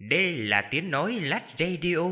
Đây là tiếng nói Lách Radio.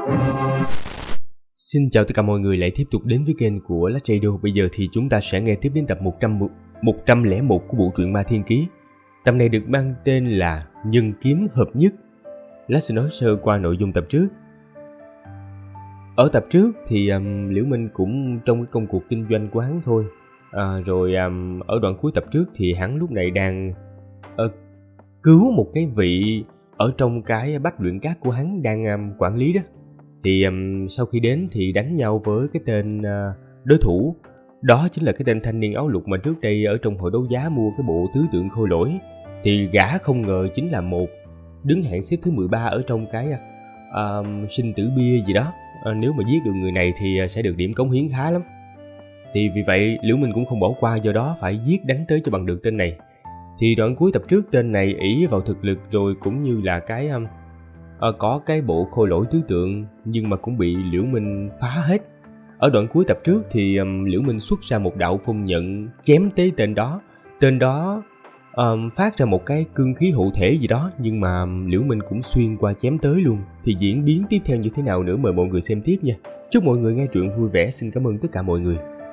Xin chào tất cả mọi người lại tiếp tục đến với kênh của Lách Radio. Bây giờ thì chúng ta sẽ nghe tiếp đến tập 101 của bộ truyện Ma Thiên Ký. Tập này được mang tên là Nhân Kiếm Hợp Nhất. Lách sẽ nói sơ qua nội dung tập trước. Ở tập trước thì Liễu Minh cũng trong cái công cuộc kinh doanh của hắn thôi. Ở đoạn cuối tập trước thì hắn lúc này đang cứu một cái vị ở trong cái bách luyện cát của hắn đang quản lý đó. Thì sau khi đến thì đánh nhau với cái tên đối thủ. Đó chính là cái tên thanh niên áo lục mà trước đây ở trong hội đấu giá mua cái bộ tứ tượng khôi lỗi. Thì gã không ngờ chính là một đứng hạng xếp thứ 13 ở trong cái sinh tử bia gì đó. Nếu mà giết được người này thì sẽ được điểm cống hiến khá lắm. Thì vì vậy Liễu Minh cũng không bỏ qua, do đó phải giết đánh tới cho bằng được tên này. Thì đoạn cuối tập trước tên này ỷ vào thực lực rồi cũng như là cái có cái bộ khôi lỗi tứ tượng, nhưng mà cũng bị Liễu Minh phá hết. Ở đoạn cuối tập trước thì Liễu Minh xuất ra một đạo phong nhận chém tới tên đó phát ra một cái cương khí hộ thể gì đó, nhưng mà Liễu Minh cũng xuyên qua chém tới luôn. Thì diễn biến tiếp theo như thế nào nữa mời mọi người xem tiếp nha. Chúc mọi người nghe truyện vui vẻ. Xin cảm ơn tất cả mọi người.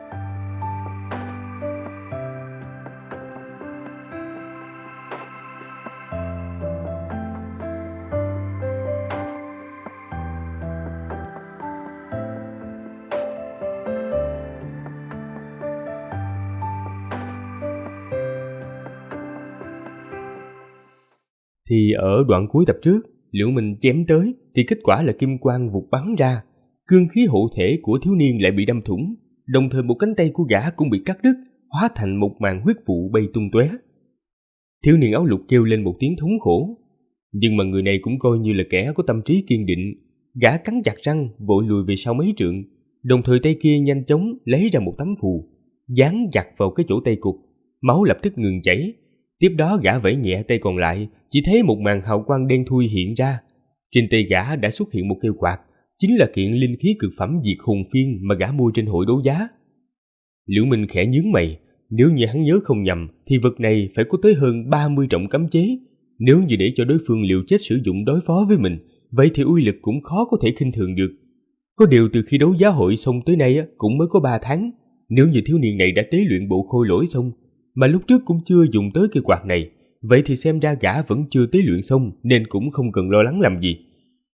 Thì ở đoạn cuối tập trước, Liễu Minh chém tới thì kết quả là kim quang vụt bắn ra, cương khí hộ thể của thiếu niên lại bị đâm thủng, đồng thời một cánh tay của gã cũng bị cắt đứt, hóa thành một màn huyết vụ bay tung tóe. Thiếu niên áo lục kêu lên một tiếng thống khổ, nhưng mà người này cũng coi như là kẻ có tâm trí kiên định. Gã cắn chặt răng vội lùi về sau mấy trượng, đồng thời tay kia nhanh chóng lấy ra một tấm phù dán chặt vào cái chỗ tay cụt, máu lập tức ngừng chảy. Tiếp đó gã vẫy nhẹ tay còn lại, chỉ thấy một màn hào quang đen thui hiện ra. Trên tay gã đã xuất hiện một cây quạt, chính là kiện linh khí cực phẩm diệt hồn phiên mà gã mua trên hội đấu giá. Liễu Minh khẽ nhướng mày, nếu như hắn nhớ không nhầm thì vật này phải có tới hơn 30 trọng cấm chế. Nếu như để cho đối phương liều chết sử dụng đối phó với mình, vậy thì uy lực cũng khó có thể khinh thường được. Có điều từ khi đấu giá hội xong tới nay cũng mới có 3 tháng. Nếu như thiếu niên này đã tế luyện bộ khôi lỗi xong mà lúc trước cũng chưa dùng tới cây quạt này, vậy thì xem ra gã vẫn chưa tế luyện xong nên cũng không cần lo lắng làm gì.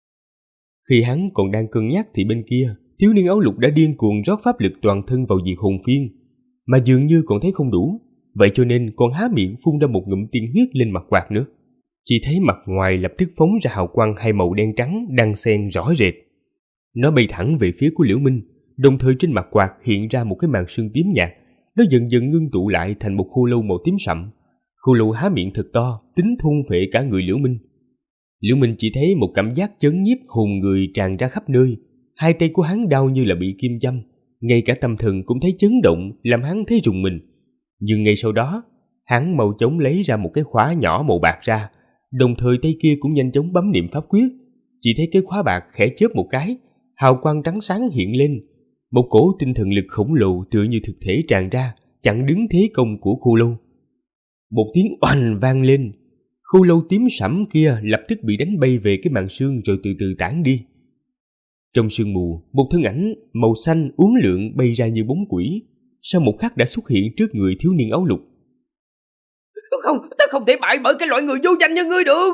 Khi hắn còn đang cân nhắc thì bên kia, thiếu niên áo lục đã điên cuồng rót pháp lực toàn thân vào diệt hồn phiên, mà dường như còn thấy không đủ, vậy cho nên còn há miệng phun ra một ngụm tiên huyết lên mặt quạt nữa. Chỉ thấy mặt ngoài lập tức phóng ra hào quang hai màu đen trắng đan xen rõ rệt. Nó bay thẳng về phía của Liễu Minh, đồng thời trên mặt quạt hiện ra một cái màn sương tím nhạt. Nó dần dần ngưng tụ lại thành một khô lâu màu tím sậm. Khô lâu há miệng thật to, tính thôn phệ cả người Liễu Minh. Liễu Minh chỉ thấy một cảm giác chấn nhiếp hồn người tràn ra khắp nơi. Hai tay của hắn đau như là bị kim châm, ngay cả tâm thần cũng thấy chấn động, làm hắn thấy rùng mình. Nhưng ngay sau đó, hắn mau chóng lấy ra một cái khóa nhỏ màu bạc ra, đồng thời tay kia cũng nhanh chóng bấm niệm pháp quyết. Chỉ thấy cái khóa bạc khẽ chớp một cái, hào quang trắng sáng hiện lên. Một cổ tinh thần lực khổng lồ tựa như thực thể tràn ra, chặn đứng thế công của khô lâu. Một tiếng oanh vang lên, khô lâu tím sẫm kia lập tức bị đánh bay về cái màn sương rồi từ từ tản đi. Trong sương mù, một thân ảnh màu xanh uốn lượn bay ra như bóng quỷ, sau một khắc đã xuất hiện trước người thiếu niên áo lục. Không, ta không thể bại bởi cái loại người vô danh như ngươi được.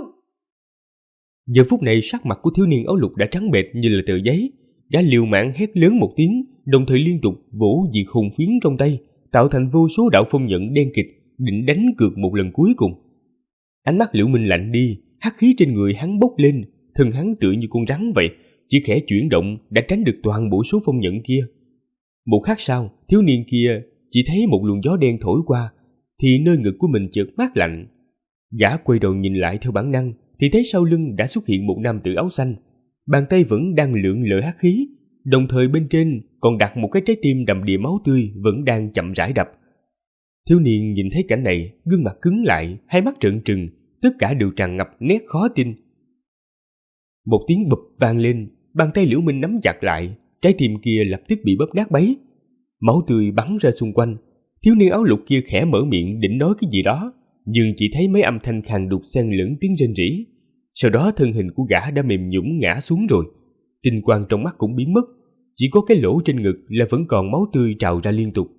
Giờ phút này sắc mặt của thiếu niên áo lục đã trắng bệch như là tờ giấy. Gã liều mạng hét lớn một tiếng, đồng thời liên tục vỗ diệt hồn phiến trong tay, tạo thành vô số đạo phong nhận đen kịt, định đánh cược một lần cuối cùng. Ánh mắt Liễu Minh lạnh đi, hắc khí trên người hắn bốc lên, thân hắn tựa như con rắn vậy, chỉ khẽ chuyển động đã tránh được toàn bộ số phong nhận kia. Một khắc sau, thiếu niên kia chỉ thấy một luồng gió đen thổi qua, thì nơi ngực của mình chợt mát lạnh. Gã quay đầu nhìn lại theo bản năng, thì thấy sau lưng đã xuất hiện một nam tử áo xanh. Bàn tay vẫn đang lượn lờ hắc khí, đồng thời bên trên còn đặt một cái trái tim đầm đìa máu tươi vẫn đang chậm rãi đập. Thiếu niên nhìn thấy cảnh này, gương mặt cứng lại, hai mắt trợn trừng, tất cả đều tràn ngập nét khó tin. Một tiếng bụp vang lên, bàn tay Liễu Minh nắm chặt lại, trái tim kia lập tức bị bóp nát bấy. Máu tươi bắn ra xung quanh. Thiếu niên áo lục kia khẽ mở miệng định nói cái gì đó, nhưng chỉ thấy mấy âm thanh khàn đục xen lẫn tiếng rên rỉ. Sau đó thân hình của gã đã mềm nhũn ngã xuống rồi. Tinh quang trong mắt cũng biến mất, chỉ có cái lỗ trên ngực là vẫn còn máu tươi trào ra liên tục.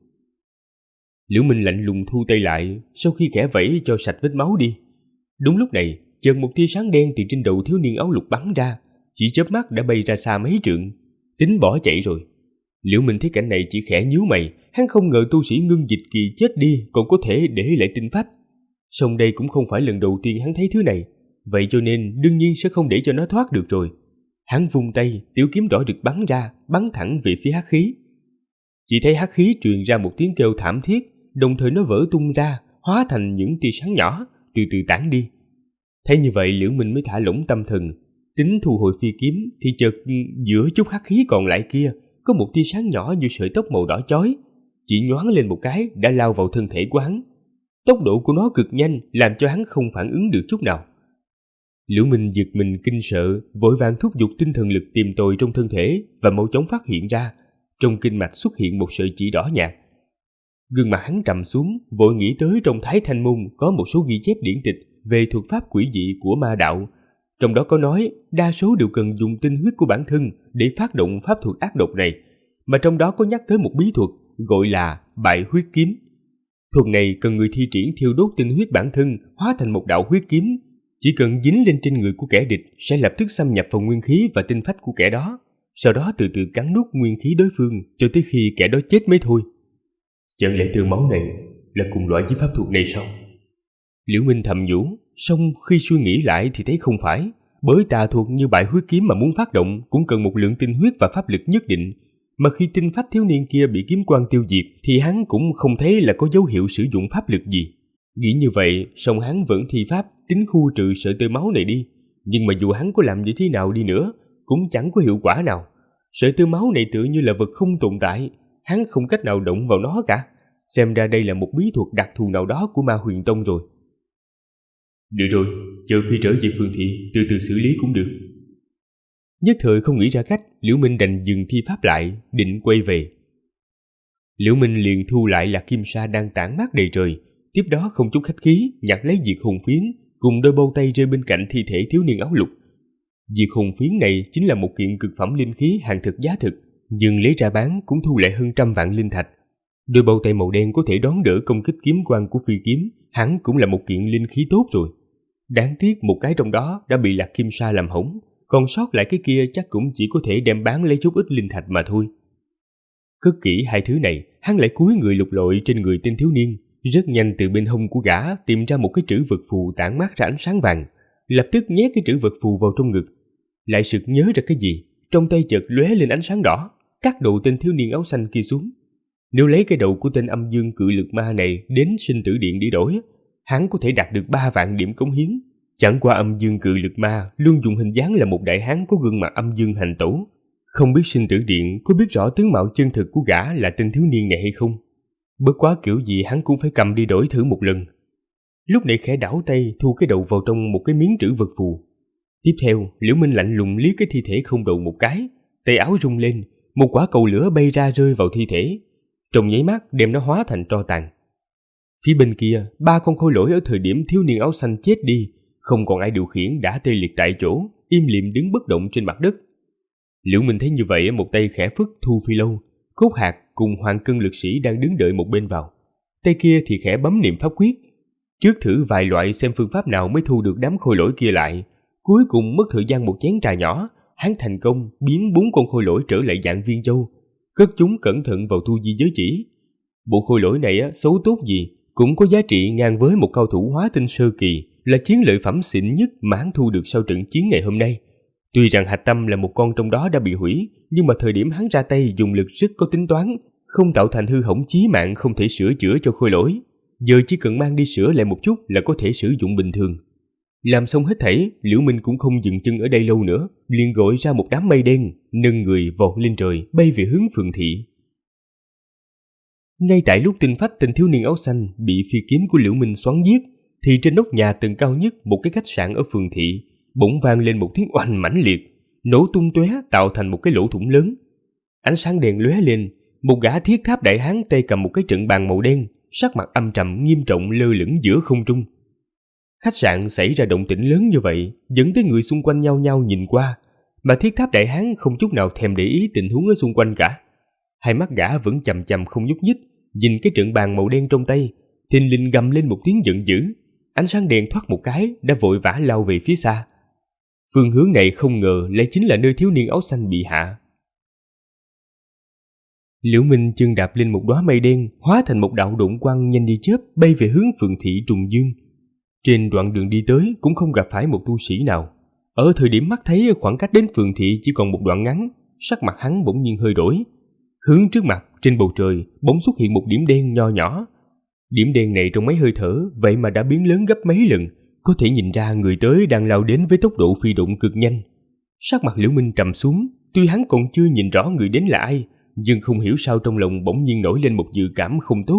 Liễu Minh lạnh lùng thu tay lại, sau khi khẽ vẫy cho sạch vết máu đi. Đúng lúc này, chợt một tia sáng đen từ trên đầu thiếu niên áo lục bắn ra, chỉ chớp mắt đã bay ra xa mấy trượng, tính bỏ chạy rồi. Liễu Minh thấy cảnh này chỉ khẽ nhíu mày, hắn không ngờ tu sĩ Ngưng Dịch Kỳ chết đi còn có thể để lại tinh phách. Song đây cũng không phải lần đầu tiên hắn thấy thứ này, vậy cho nên đương nhiên sẽ không để cho nó thoát được rồi. Hắn vung tay, tiểu kiếm đỏ được bắn ra, bắn thẳng về phía hắc khí. Chỉ thấy hắc khí truyền ra một tiếng kêu thảm thiết, đồng thời nó vỡ tung ra, hóa thành những tia sáng nhỏ, từ từ tản đi. Thấy như vậy Liễu Minh mới thả lỏng tâm thần, tính thu hồi phi kiếm thì chợt giữa chút hắc khí còn lại kia có một tia sáng nhỏ như sợi tóc màu đỏ chói, chỉ nhoáng lên một cái đã lao vào thân thể của hắn. Tốc độ của nó cực nhanh, làm cho hắn không phản ứng được chút nào. Liễu Minh giật mình kinh sợ, vội vàng thúc giục tinh thần lực tìm tòi trong thân thể và mau chóng phát hiện ra, trong kinh mạch xuất hiện một sợi chỉ đỏ nhạt. Gương mặt hắn trầm xuống, vội nghĩ tới trong Thái Thanh Môn có một số ghi chép điển tịch về thuật pháp quỷ dị của ma đạo. Trong đó có nói đa số đều cần dùng tinh huyết của bản thân để phát động pháp thuật ác độc này, mà trong đó có nhắc tới một bí thuật gọi là bại huyết kiếm. Thuật này cần người thi triển thiêu đốt tinh huyết bản thân hóa thành một đạo huyết kiếm, chỉ cần dính lên trên người của kẻ địch sẽ lập tức xâm nhập vào nguyên khí và tinh phách của kẻ đó, sau đó từ từ cắn nuốt nguyên khí đối phương cho tới khi kẻ đó chết mới thôi. Chẳng lẽ tơ máu này là cùng loại với pháp thuật này sao? Liễu Minh thầm nhủ, song khi suy nghĩ lại thì thấy không phải, bởi tà thuật như bại huyết kiếm mà muốn phát động cũng cần một lượng tinh huyết và pháp lực nhất định, mà khi tinh phách thiếu niên kia bị kiếm quang tiêu diệt thì hắn cũng không thấy là có dấu hiệu sử dụng pháp lực gì. Nghĩ như vậy, song hắn vẫn thi pháp tính khu trừ sợi tơ máu này đi, nhưng mà dù hắn có làm như thế nào đi nữa cũng chẳng có hiệu quả nào. Sợi tơ máu này tựa như là vật không tồn tại, hắn không cách nào động vào nó cả. Xem ra đây là một bí thuật đặc thù nào đó của Ma Huyền Tông rồi. Được rồi, chờ khi trở về Phương Thị từ từ xử lý cũng được. Nhất thời không nghĩ ra cách, Liễu Minh đành dừng thi pháp lại, định quay về. Liễu Minh liền thu lại lạc kim sa đang tản mát đầy trời, tiếp đó không chút khách khí nhặt lấy diệt hồn phiến cùng đôi bâu tay rơi bên cạnh thi thể thiếu niên áo lục. Diệt hồn phiến này chính là một kiện cực phẩm linh khí hàng thực giá thực, nhưng lấy ra bán cũng thu lại hơn 100 vạn linh thạch. Đôi bâu tay màu đen có thể đón đỡ công kích kiếm quang của phi kiếm, hẳn cũng là một kiện linh khí tốt rồi. Đáng tiếc một cái trong đó đã bị lạc kim sa làm hỏng, còn sót lại cái kia chắc cũng chỉ có thể đem bán lấy chút ít linh thạch mà thôi. Cất kỹ hai thứ này, hắn lại cúi người lục lọi trên người tên thiếu niên, rất nhanh từ bên hông của gã tìm ra một cái trữ vật phù tản mát ra ánh sáng vàng, lập tức nhét cái trữ vật phù vào trong ngực. Lại sực nhớ ra cái gì, trong tay chợt lóe lên ánh sáng đỏ, cắt đầu tên thiếu niên áo xanh kia xuống. Nếu lấy cái đầu của tên âm dương cự lực ma này đến sinh tử điện để đổi, hắn có thể đạt được 3 vạn điểm cống hiến. Chẳng qua âm dương cự lực ma luôn dùng hình dáng là một đại hán có gương mặt âm dương hành tẩu. Không biết sinh tử điện có biết rõ tướng mạo chân thực của gã là tên thiếu niên này hay không. Bất quá kiểu gì hắn cũng phải cầm đi đổi thử một lần. Lúc này khẽ đảo tay thu cái đầu vào trong một cái miếng trữ vật phù. Tiếp theo Liễu Minh lạnh lùng liếc cái thi thể không đầu một cái, tay áo rung lên, một quả cầu lửa bay ra rơi vào thi thể, trong nháy mắt đem nó hóa thành tro tàn. Phía bên kia, 3 con khôi lỗi ở thời điểm thiếu niên áo xanh chết đi, không còn ai điều khiển đã tê liệt tại chỗ, im lìm đứng bất động trên mặt đất. Liễu Minh thấy như vậy, một tay khẽ phất thu phi lâu, Cốt Hạc cùng Hoàng Cân lực sĩ đang đứng đợi một bên vào. Tay kia thì khẽ bấm niệm pháp quyết, trước thử vài loại xem phương pháp nào mới thu được đám khôi lỗi kia lại. Cuối cùng mất thời gian một chén trà nhỏ, hắn thành công biến 4 con khôi lỗi trở lại dạng viên châu, cất chúng cẩn thận vào thu di giới chỉ. Bộ khôi lỗi này xấu tốt gì cũng có giá trị ngang với một cao thủ hóa tinh sơ kỳ, là chiến lợi phẩm xịn nhất mà hắn thu được sau trận chiến ngày hôm nay. Tuy rằng hạch tâm là một con trong đó đã bị hủy, nhưng mà thời điểm hắn ra tay dùng lực rất có tính toán, không tạo thành hư hỏng chí mạng không thể sửa chữa cho khôi lỗi. Giờ chỉ cần mang đi sửa lại một chút là có thể sử dụng bình thường. Làm xong hết thảy, Liễu Minh cũng không dừng chân ở đây lâu nữa, liền gọi ra một đám mây đen, nâng người vọt lên trời, bay về hướng Phường Thị. Ngay tại lúc tinh phách tên thiếu niên áo xanh bị phi kiếm của Liễu Minh xoắn giết, thì trên nóc nhà tầng cao nhất một cái khách sạn ở Phường Thị bỗng vang lên một tiếng oanh mãnh liệt, nổ tung tóe tạo thành một cái lỗ thủng lớn. Ánh sáng đèn lóe lên, một gã thiết tháp đại hán tay cầm một cái trận bàn màu đen, sắc mặt âm trầm nghiêm trọng lơ lửng giữa không trung. Khách sạn xảy ra động tĩnh lớn như vậy, dẫn tới người xung quanh nhao nhao nhìn qua, mà Thiết Tháp Đại Hán không chút nào thèm để ý tình huống ở xung quanh cả. Hai mắt gã vẫn chằm chằm không nhúc nhích, nhìn cái trận bàn màu đen trong tay, thình lình gầm lên một tiếng giận dữ. Ánh sáng đèn thoát một cái đã vội vã lao về phía xa. Phương hướng này không ngờ lại chính là nơi thiếu niên áo xanh bị hạ. Liễu Minh chân đạp lên một đóa mây đen, hóa thành một đạo độn quang nhanh như chớp bay về hướng Phượng thị Trùng Dương. Trên đoạn đường đi tới cũng không gặp phải một tu sĩ nào. Ở thời điểm mắt thấy khoảng cách đến Phượng thị chỉ còn một đoạn ngắn, sắc mặt hắn bỗng nhiên hơi đổi. Hướng trước mặt trên bầu trời bỗng xuất hiện một điểm đen nho nhỏ. Điểm đen này trong mấy hơi thở vậy mà đã biến lớn gấp mấy lần, có thể nhìn ra người tới đang lao đến với tốc độ phi độn cực nhanh. Sắc mặt Liễu Minh trầm xuống, tuy hắn còn chưa nhìn rõ người đến là ai, nhưng không hiểu sao trong lòng bỗng nhiên nổi lên một dự cảm không tốt.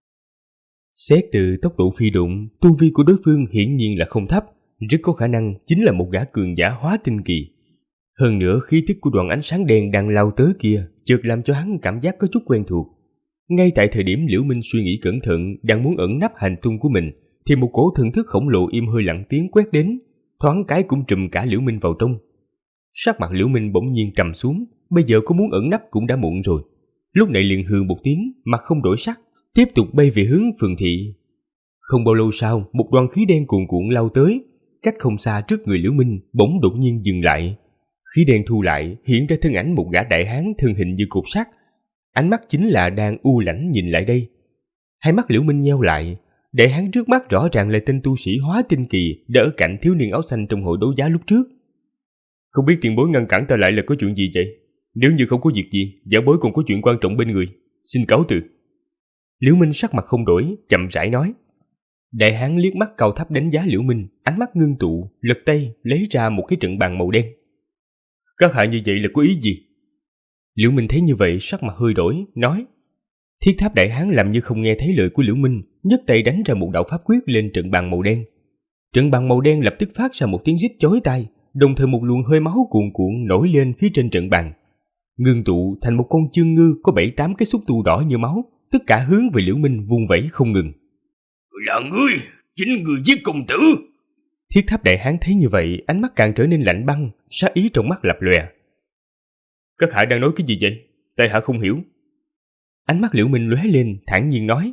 Xét từ tốc độ phi độn, tu vi của đối phương hiển nhiên là không thấp, rất có khả năng chính là một gã cường giả hóa tinh kỳ. Hơn nữa khí tức của đoàn ánh sáng đen đang lao tới kia chợt làm cho hắn cảm giác có chút quen thuộc. Ngay tại thời điểm Liễu Minh suy nghĩ cẩn thận đang muốn ẩn nấp hành tung của mình, thì một cỗ thần thức khổng lồ im hơi lặng tiếng quét đến, thoáng cái cũng trùm cả Liễu Minh vào trong. Sắc mặt Liễu Minh bỗng nhiên trầm xuống, bây giờ có muốn ẩn nấp cũng đã muộn rồi. Lúc này liền hừ một tiếng, mặt không đổi sắc, tiếp tục bay về hướng Phượng thị. Không bao lâu sau, một đoàn khí đen cuồn cuộn lao tới, cách không xa trước người Liễu Minh bỗng đột nhiên dừng lại. Khí đen thu lại, hiện ra thân ảnh một gã đại hán thân hình như cột sắt. Ánh mắt chính là đang u lãnh nhìn lại đây. Hai mắt Liễu Minh nheo lại, đại hán trước mắt rõ ràng là tên tu sĩ hóa tinh kỳ đã ở cạnh thiếu niên áo xanh trong hội đấu giá lúc trước. Không biết tiền bối ngăn cản ta lại là có chuyện gì vậy? Nếu như không có việc gì, giả bối còn có chuyện quan trọng bên người, xin cáo từ. Liễu Minh sắc mặt không đổi, chậm rãi nói. Đại hán liếc mắt cao thấp đánh giá Liễu Minh, ánh mắt ngưng tụ, lật tay lấy ra một cái trận bàn màu đen. Các hạ như vậy là có ý gì? Liễu Minh thấy như vậy sắc mặt hơi đổi, nói. Thiết Tháp Đại Hán làm như không nghe thấy lời của Liễu Minh, nhấc tay đánh ra một đạo pháp quyết lên trận bàn màu đen. Trận bàn màu đen lập tức phát ra một tiếng rít chói tai, đồng thời một luồng hơi máu cuồn cuộn nổi lên phía trên trận bàn, ngưng tụ thành một con chương ngư có 7-8 cái xúc tu đỏ như máu, tất cả hướng về Liễu Minh vung vẩy không ngừng. Là ngươi, chính ngươi giết công tử. Thiết Tháp Đại Hán thấy như vậy, ánh mắt càng trở nên lạnh băng, sát ý trong mắt lập lòe. Các hạ đang nói cái gì vậy? Tại hạ không hiểu. Ánh mắt Liễu Minh lóe lên, thản nhiên nói.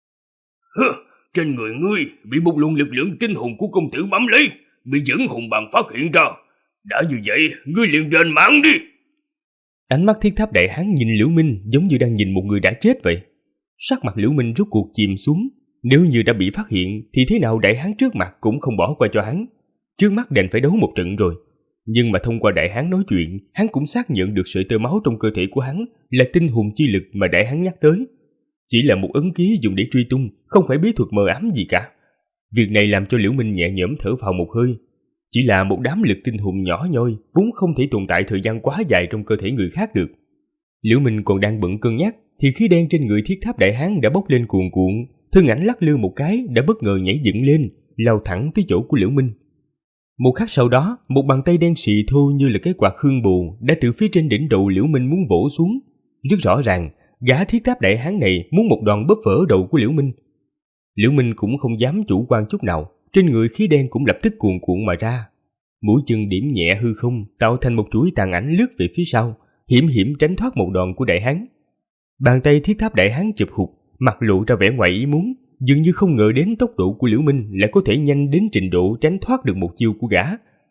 Trên người ngươi bị một luồng lực lượng tinh hồn của công tử bám lấy, bị dẫn hồn bàn phát hiện ra. Đã như vậy, ngươi liền đền mạng đi. Ánh mắt Thiết Tháp Đại Hán nhìn Liễu Minh giống như đang nhìn một người đã chết vậy. Sắc mặt Liễu Minh rốt cuộc chìm xuống. Nếu như đã bị phát hiện thì thế nào đại hán trước mặt cũng không bỏ qua cho hắn. Trước mắt đành phải đấu một trận rồi. Nhưng mà thông qua đại hán nói chuyện, hắn cũng xác nhận được sợi tơ máu trong cơ thể của hắn là tinh hồn chi lực mà đại hán nhắc tới. Chỉ là một ấn ký dùng để truy tung, không phải bí thuật mờ ám gì cả. Việc này làm cho Liễu Minh nhẹ nhõm thở phào một hơi. Chỉ là một đám lực tinh hồn nhỏ nhoi, vốn không thể tồn tại thời gian quá dài trong cơ thể người khác được. Liễu Minh còn đang bận cân nhắc, thì khí đen trên người Thiết Tháp Đại Hán đã bốc lên cuồn cuộn, thân ảnh lắc lư một cái đã bất ngờ nhảy dựng lên, lao thẳng tới chỗ của Liễu Minh. Một khắc sau đó, một bàn tay đen xì thô như là cái quạt hương bù đã từ phía trên đỉnh đầu Liễu Minh muốn vỗ xuống. Rất rõ ràng, gã Thiết Tháp Đại Hán này muốn một đòn bóp vỡ đầu của Liễu Minh. Liễu Minh cũng không dám chủ quan chút nào, trên người khí đen cũng lập tức cuồn cuộn mà ra. Mũi chân điểm nhẹ hư không, tạo thành một chuỗi tàn ảnh lướt về phía sau, hiểm hiểm tránh thoát một đòn của Đại Hán. Bàn tay Thiết Tháp Đại Hán chụp hụt, mặt lộ ra vẻ ngoài ý muốn, dường như không ngờ đến tốc độ của Liễu Minh lại có thể nhanh đến trình độ tránh thoát được một chiêu của gã.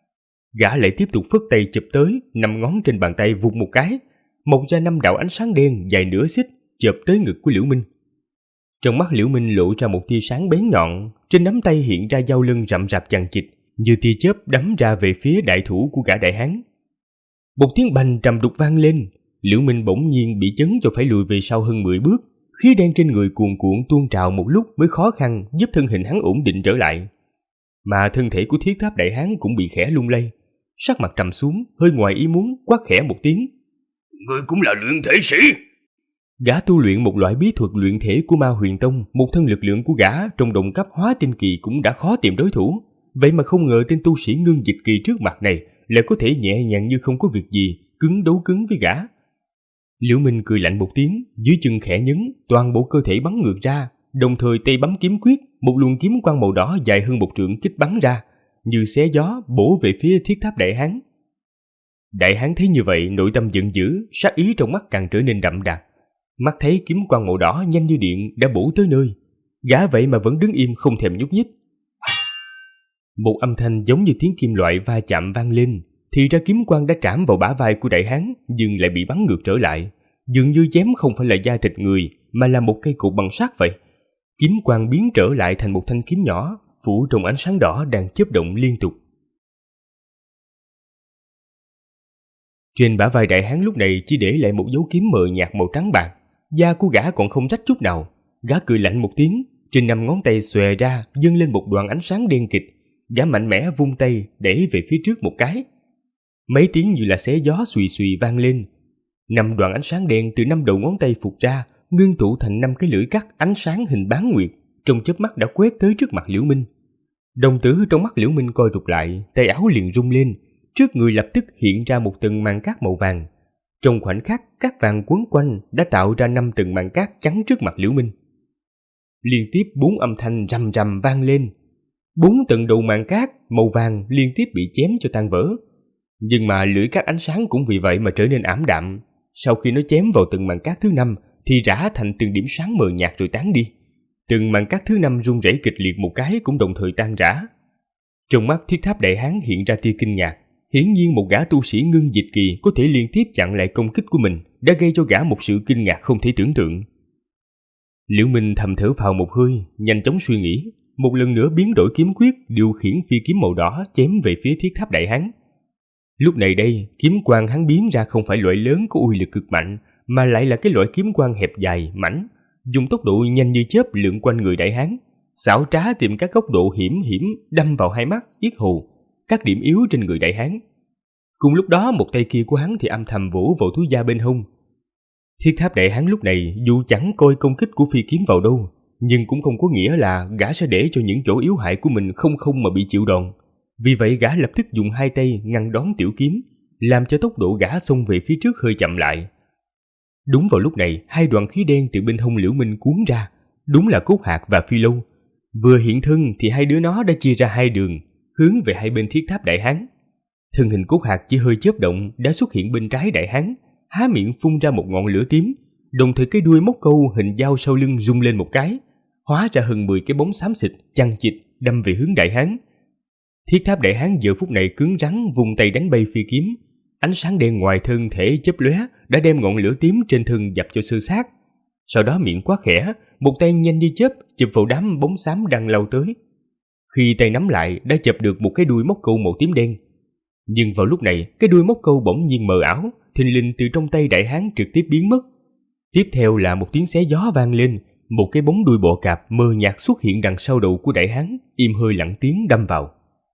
Gã lại tiếp tục phất tay chụp tới, 5 ngón trên bàn tay vụt một cái, mọc ra 5 đạo ánh sáng đen dài nửa xích chộp tới ngực của Liễu Minh. Trong mắt Liễu Minh lộ ra một tia sáng bén nhọn, trên nắm tay hiện ra dao lưng rậm rạp chằng chịt, như tia chớp đắm ra về phía đại thủ của gã đại hán. Một tiếng bành trầm đục vang lên, Liễu Minh bỗng nhiên bị chấn cho phải lùi về sau hơn 10 bước, khí đen trên người cuồn cuộn tuôn trào một lúc mới khó khăn giúp thân hình hắn ổn định trở lại. Mà thân thể của Thiết Tháp Đại Hán cũng bị khẽ lung lay, sắc mặt trầm xuống, hơi ngoài ý muốn quát khẽ một tiếng. Ngươi cũng là luyện thể sĩ. Gã tu luyện một loại bí thuật luyện thể của Ma Huyền Tông, một thân lực lượng của gã trong đồng cấp hóa tinh kỳ cũng đã khó tìm đối thủ, vậy mà không ngờ tên tu sĩ ngưng dịch kỳ trước mặt này lại có thể nhẹ nhàng như không có việc gì cứng đấu cứng với gã. Liễu Minh cười lạnh một tiếng, dưới chân khẽ nhấn, toàn bộ cơ thể bắn ngược ra, đồng thời tay bấm kiếm quyết, một luồng kiếm quang màu đỏ dài hơn 1 trượng kích bắn ra, như xé gió bổ về phía thiết tháp đại hán. Đại hán thấy như vậy, nội tâm giận dữ, sát ý trong mắt càng trở nên đậm đặc. Mắt thấy kiếm quang màu đỏ nhanh như điện đã bổ tới nơi, gã vậy mà vẫn đứng im không thèm nhúc nhích. Một âm thanh giống như tiếng kim loại va chạm vang lên, thì ra kiếm quang đã trảm vào bả vai của đại hán nhưng lại bị bắn ngược trở lại, dường như chém không phải là da thịt người mà là một cây cột bằng sắt vậy. Kiếm quang biến trở lại thành một thanh kiếm nhỏ, phủ trong ánh sáng đỏ đang chớp động liên tục. Trên bả vai đại hán lúc này chỉ để lại một dấu kiếm mờ nhạt màu trắng bạc, da của gã còn không rách chút nào. Gã cười lạnh một tiếng, trên 5 ngón tay xòe ra dâng lên một đoạn ánh sáng đen kịt. Gã mạnh mẽ vung tay đẩy về phía trước một cái. Mấy tiếng như là xé gió xùy xùy vang lên. 5 đoạn ánh sáng đen từ 5 đầu ngón tay phụt ra, ngưng tụ thành 5 cái lưỡi cắt ánh sáng hình bán nguyệt, trong chớp mắt đã quét tới trước mặt Liễu Minh. Đồng tử trong mắt Liễu Minh co rụt lại, tay áo liền rung lên, trước người lập tức hiện ra một tầng màn cát màu vàng. Trong khoảnh khắc, cát vàng quấn quanh đã tạo ra 5 tầng màn cát chắn trước mặt Liễu Minh. Liên tiếp 4 âm thanh rầm rầm vang lên. 4 tầng đầu màn cát màu vàng liên tiếp bị chém cho tan vỡ. Nhưng mà lưỡi cát ánh sáng cũng vì vậy mà trở nên ảm đạm. Sau khi nó chém vào tầng màn cát thứ 5 thì rã thành từng điểm sáng mờ nhạt rồi tán đi. Tầng màn cát thứ 5 rung rẩy kịch liệt một cái cũng đồng thời tan rã. Trong mắt thiết tháp đại hán hiện ra tia kinh ngạc. Hiển nhiên một gã tu sĩ ngưng dịch kỳ có thể liên tiếp chặn lại công kích của mình đã gây cho gã một sự kinh ngạc không thể tưởng tượng. Liễu Minh thầm thở phào một hơi, nhanh chóng suy nghĩ, một lần nữa biến đổi kiếm quyết, điều khiển phi kiếm màu đỏ chém về phía thiết tháp đại hán. Lúc này đây, kiếm quang hắn biến ra không phải loại lớn có uy lực cực mạnh, mà lại là cái loại kiếm quang hẹp dài, mảnh, dùng tốc độ nhanh như chớp lượn quanh người đại hán, xảo trá tìm các góc độ hiểm đâm vào hai mắt, yết hầu, các điểm yếu trên người đại hán. Cùng lúc đó, một tay kia của hắn thì âm thầm vỗ vào túi da bên hông. Thiết tháp đại hán lúc này dù chẳng coi công kích của phi kiếm vào đâu, nhưng cũng không có nghĩa là gã sẽ để cho những chỗ yếu hại của mình không mà bị chịu đòn. Vì vậy gã lập tức dùng 2 tay ngăn đón tiểu kiếm, làm cho tốc độ gã xông về phía trước hơi chậm lại. Đúng vào lúc này, 2 đoàn khí đen từ bên hông Liễu Minh cuốn ra, đúng là Cốt Hạc và Phi Lâu. Vừa hiện thân thì hai đứa nó đã chia ra 2 đường, hướng về hai bên thiết tháp đại hán. Thân hình Cốt Hạc chỉ hơi chớp động đã xuất hiện bên trái đại hán, há miệng phun ra một ngọn lửa tím, đồng thời cái đuôi móc câu hình dao sau lưng rung lên một cái, hóa ra hơn 10 cái bóng xám xịt chằng chịt đâm về hướng đại hán. Thiết tháp đại hán giờ phút này cứng rắn vùng tay đánh bay phi kiếm, ánh sáng đen ngoài thân thể chớp lóe đã đem ngọn lửa tím trên thân dập cho sơ sát. Sau đó miệng quá khẽ, một tay nhanh như chớp chụp vào đám bóng xám đang lao tới. Khi tay nắm lại đã chụp được một cái đuôi móc câu màu tím đen. Nhưng vào lúc này, cái đuôi móc câu bỗng nhiên mờ ảo, thình lình từ trong tay đại hán trực tiếp biến mất. Tiếp theo là một tiếng xé gió vang lên, một cái bóng đuôi bò cạp mờ nhạt xuất hiện đằng sau đầu của đại hán, im hơi lặng tiếng đâm vào.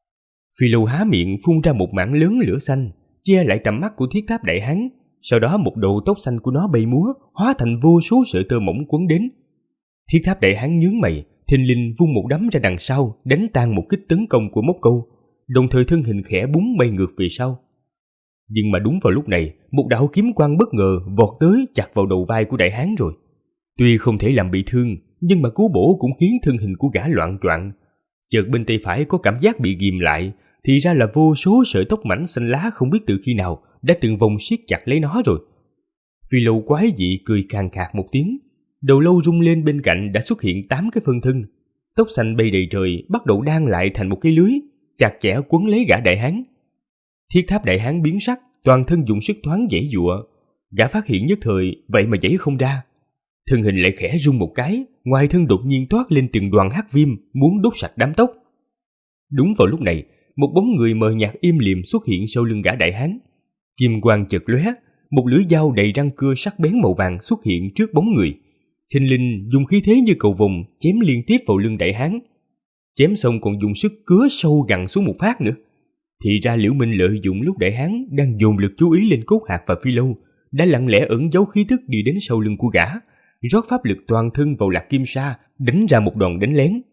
Phi Lâu há miệng phun ra một mảng lớn lửa xanh, che lại tầm mắt của thiết tháp đại hán. Sau đó một đầu tóc xanh của nó bay múa, hóa thành vô số sợi tơ mỏng quấn đến. Thiết tháp đại hán nhướng mày, thình lình vung một đấm ra đằng sau, đánh tan một kích tấn công của móc câu, đồng thời thân hình khẽ búng bay ngược về sau. Nhưng mà đúng vào lúc này, một đạo kiếm quang bất ngờ vọt tới chặt vào đầu vai của đại hán rồi. Tuy không thể làm bị thương, nhưng mà cú bổ cũng khiến thân hình của gã loạng choạng. Chợt bên tay phải có cảm giác bị ghìm lại, thì ra là vô số sợi tóc mảnh xanh lá không biết từ khi nào đã từng vòng siết chặt lấy nó rồi. Phi Lâu quái dị cười khàn khạc một tiếng, đầu lâu rung lên bên cạnh đã xuất hiện 8 cái phân thân, tóc xanh bay đầy trời bắt đầu đan lại thành một cái lưới, chặt chẽ quấn lấy gã đại hán. Thiết tháp đại hán biến sắc, toàn thân dùng sức thoáng giãy giụa, gã phát hiện nhất thời vậy mà giãy không ra, thân hình lại khẽ rung một cái, ngoài thân đột nhiên toát lên từng đoàn hắc viêm muốn đốt sạch đám tóc. Đúng vào lúc này, một bóng người mờ nhạt im lìm xuất hiện sau lưng gã đại hán. Kim quang chợt lóe, một lưỡi dao đầy răng cưa sắc bén màu vàng xuất hiện trước bóng người. Thình lình dùng khí thế như cầu vồng chém liên tiếp vào lưng đại hán. Chém xong còn dùng sức cứa sâu gặn xuống một phát nữa. Thì ra Liễu Minh lợi dụng lúc đại hán đang dồn lực chú ý lên Cốt Hạc và Phi Lâu, đã lặng lẽ ẩn giấu khí tức đi đến sau lưng của gã, rót pháp lực toàn thân vào Lạc Kim Sa, đánh ra một đòn đánh lén.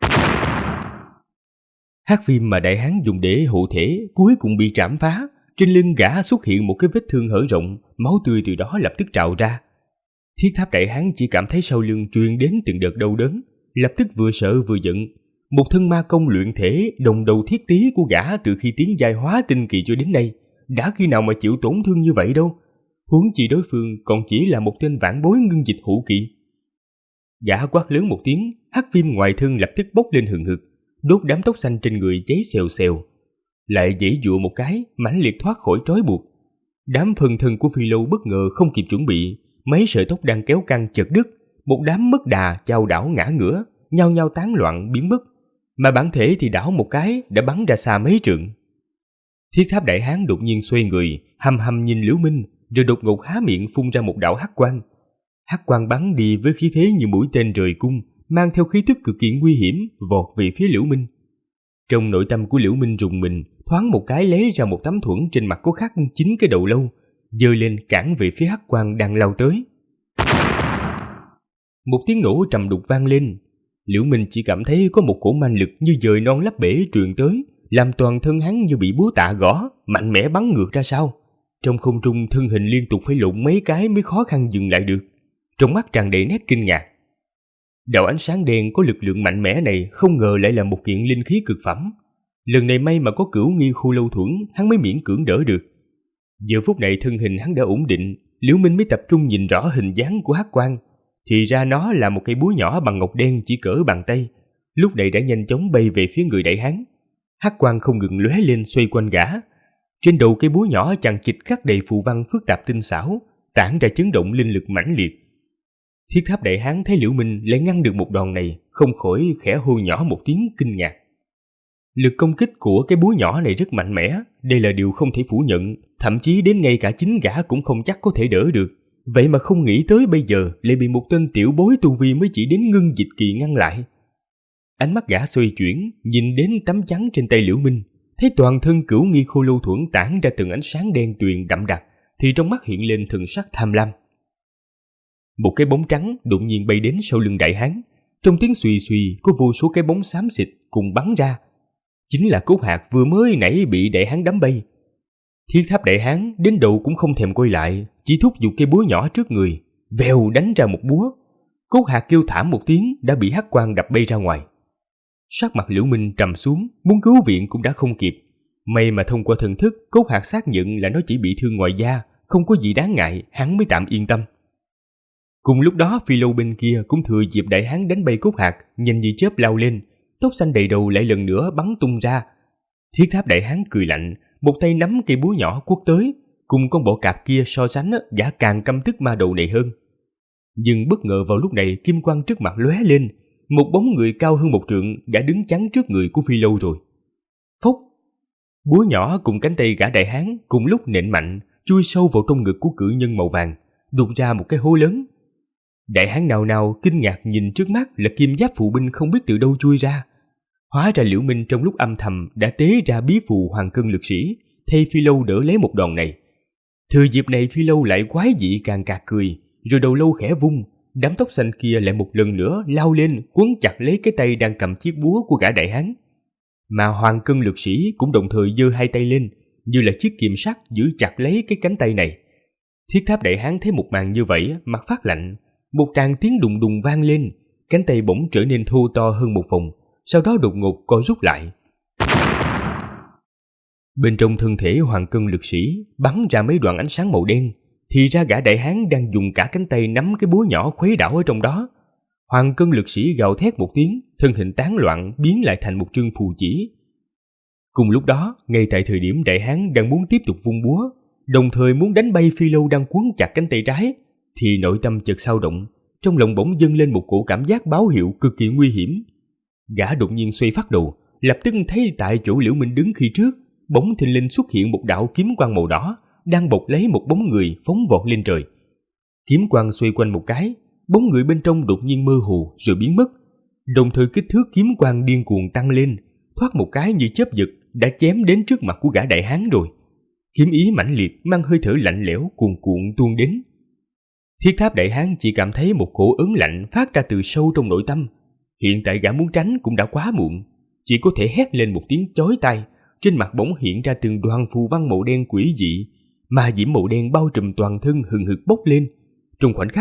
Hắc viêm mà đại hán dùng để hộ thể cuối cùng bị trảm phá, trên lưng gã xuất hiện một cái vết thương hở rộng, máu tươi từ đó lập tức trào ra. Thiết Tháp Đại Hán chỉ cảm thấy sau lưng truyền đến từng đợt đau đớn, lập tức vừa sợ vừa giận. Một thân ma công luyện thể đồng đầu thiết tí của gã từ khi tiến giai hóa tinh kỳ cho đến nay, đã khi nào mà chịu tổn thương như vậy đâu. Huống chi đối phương còn chỉ là một tên vãn bối ngưng dịch hữu kỳ. Gã quát lớn một tiếng, hắc viêm ngoài thân lập tức bốc lên hừng hực, đốt đám tóc xanh trên người cháy xèo xèo. Lại giãy giụa một cái, mãnh liệt thoát khỏi trói buộc. Đám phần thân của Phi Lâu bất ngờ không kịp chuẩn bị, mấy sợi tóc đang kéo căng chật đứt, một đám mất đà chao đảo ngã ngửa, nhao nhao tán loạn biến mất, mà bản thể thì đảo một cái đã bắn ra xa mấy trượng. Thiết Tháp Đại Hán đột nhiên xoay người, hăm hăm nhìn Liễu Minh, rồi đột ngột há miệng phun ra một đạo hắc quang. Hắc quang bắn đi với khí thế như mũi tên rời cung, mang theo khí tức cực kỳ nguy hiểm, vọt về phía Liễu Minh. Trong nội tâm của Liễu Minh rùng mình, thoáng một cái lấy ra một tấm thuẫn trên mặt có khắc 9 cái đầu lâu, giơ lên cản về phía hắc quang đang lao tới. Một tiếng nổ trầm đục vang lên. Liễu Minh chỉ cảm thấy có một cỗ man lực như dời non lấp bể truyền tới, làm toàn thân hắn như bị búa tạ gõ, mạnh mẽ bắn ngược ra sau. Trong không trung thân hình liên tục phải lộn mấy cái mới khó khăn dừng lại được. Trong mắt tràn đầy nét kinh ngạc. Đạo ánh sáng đen có lực lượng mạnh mẽ này không ngờ lại là một kiện linh khí cực phẩm. Lần này may mà có Cửu Nghi Khô Lâu Thuẫn, hắn mới miễn cưỡng đỡ được. Giờ phút này thân hình hắn đã ổn định, Liễu Minh mới tập trung nhìn rõ hình dáng của hắc quang. Thì ra nó là một cây búa nhỏ bằng ngọc đen chỉ cỡ bàn tay, lúc này đã nhanh chóng bay về phía người đại hán. Hắc quang không ngừng lóe lên xoay quanh gã. Trên đầu cây búa nhỏ chằng chịt khắc đầy phù văn phức tạp tinh xảo, tản ra chấn động linh lực mãnh liệt. Thiết Tháp Đại Hán thấy Liễu Minh lại ngăn được một đòn này, không khỏi khẽ hô nhỏ một tiếng kinh ngạc. Lực công kích của cái búa nhỏ này rất mạnh mẽ, đây là điều không thể phủ nhận, thậm chí đến ngay cả chính gã cũng không chắc có thể đỡ được. Vậy mà không nghĩ tới bây giờ lại bị một tên tiểu bối tu vi mới chỉ đến ngưng dịch kỳ ngăn lại. Ánh mắt gã xoay chuyển, nhìn đến tấm chắn trên tay Liễu Minh, thấy toàn thân Cửu Nghi Khô Lâu Thuẫn tản ra từng ánh sáng đen tuyền đậm đặc, thì trong mắt hiện lên thần sắc tham lam. Một cái bóng trắng đột nhiên bay đến sau lưng đại hán, trong tiếng xùy xùy có vô số cái bóng xám xịt cùng bắn ra. Chính là cốt hạt vừa mới nãy bị đại hán đấm bay. Thiết Tháp Đại Hán đến đầu cũng không thèm quay lại, chỉ thúc giục cây búa nhỏ trước người, vèo đánh ra một búa. Cốt hạt kêu thảm một tiếng đã bị hắc quang đập bay ra ngoài. Sắc mặt Liễu Minh trầm xuống, muốn cứu viện cũng đã không kịp. May mà thông qua thần thức, cốt hạt xác nhận là nó chỉ bị thương ngoài da, không có gì đáng ngại, hắn mới tạm yên tâm. Cùng lúc đó Phi Lâu bên kia cũng thừa dịp đại hán đánh bay cốt hạt, nhanh như chớp lao lên, tóc xanh đầy đầu lại lần nữa bắn tung ra. Thiết Tháp Đại Hán cười lạnh, một tay nắm cây búa nhỏ quất tới, cùng con bọ cạp kia so sánh gã càng căm tức ma đầu này hơn. Nhưng bất ngờ vào lúc này kim quang trước mặt lóe lên, một bóng người cao hơn một trượng đã đứng chắn trước người của Phi Lâu rồi. Phốc! Búa nhỏ cùng cánh tay gã đại hán cùng lúc nện mạnh, chui sâu vào trong ngực của cự nhân màu vàng, đục ra một cái hố lớn. Đại hán nào nào kinh ngạc nhìn trước mắt là kim giáp phụ binh không biết từ đâu chui ra. Hóa ra Liễu Minh trong lúc âm thầm đã tế ra bí phù Hoàng Cân Lực Sĩ, thay Phi Lâu đỡ lấy một đòn này. Thừa dịp này Phi Lâu lại quái dị càng cạc cười, rồi đầu lâu khẽ vung, đám tóc xanh kia lại một lần nữa lao lên quấn chặt lấy cái tay đang cầm chiếc búa của gã đại hán. Mà Hoàng Cân Lực Sĩ cũng đồng thời giơ hai tay lên, như là chiếc kiềm sắt giữ chặt lấy cái cánh tay này. Thiết Tháp Đại Hán thấy một màn như vậy, mặt phát lạnh, một tràng tiếng đùng đùng vang lên, cánh tay bỗng trở nên thô to hơn một phần, sau đó đột ngột co rút lại. Bên trong thân thể Hoàng Cân Lực Sĩ bắn ra mấy đoạn ánh sáng màu đen, thì ra gã đại hán đang dùng cả cánh tay nắm cái búa nhỏ khuấy đảo ở trong đó. Hoàng Cân Lực Sĩ gào thét một tiếng, thân hình tán loạn biến lại thành một trương phù chỉ. Cùng lúc đó, ngay tại thời điểm đại hán đang muốn tiếp tục vung búa, đồng thời muốn đánh bay Phi Lâu đang quấn chặt cánh tay trái, thì nội tâm chợt xao động, trong lòng bỗng dâng lên một cổ cảm giác báo hiệu cực kỳ nguy hiểm. Gã đột nhiên xoay phát đầu, lập tức thấy tại chỗ Liễu Minh đứng khi trước, bỗng thình lình xuất hiện một đạo kiếm quang màu đỏ, đang bọc lấy một bóng người phóng vọt lên trời. Kiếm quang xoay quanh một cái, bóng người bên trong đột nhiên mơ hồ rồi biến mất. Đồng thời kích thước kiếm quang điên cuồng tăng lên, thoát một cái như chớp giật đã chém đến trước mặt của gã đại hán rồi. Kiếm ý mãnh liệt mang hơi thở lạnh lẽo cuồn cuộn tuôn đến. Thiết Tháp Đại Hán chỉ cảm thấy một cổ ớn lạnh phát ra từ sâu trong nội tâm. Hiện tại gã muốn tránh cũng đã quá muộn, chỉ có thể hét lên một tiếng chói tai. Trên mặt bỗng hiện ra từng đoàn phù văn màu đen quỷ dị, ma diễm màu đen bao trùm toàn thân hừng hực bốc lên. Trong khoảnh khắc,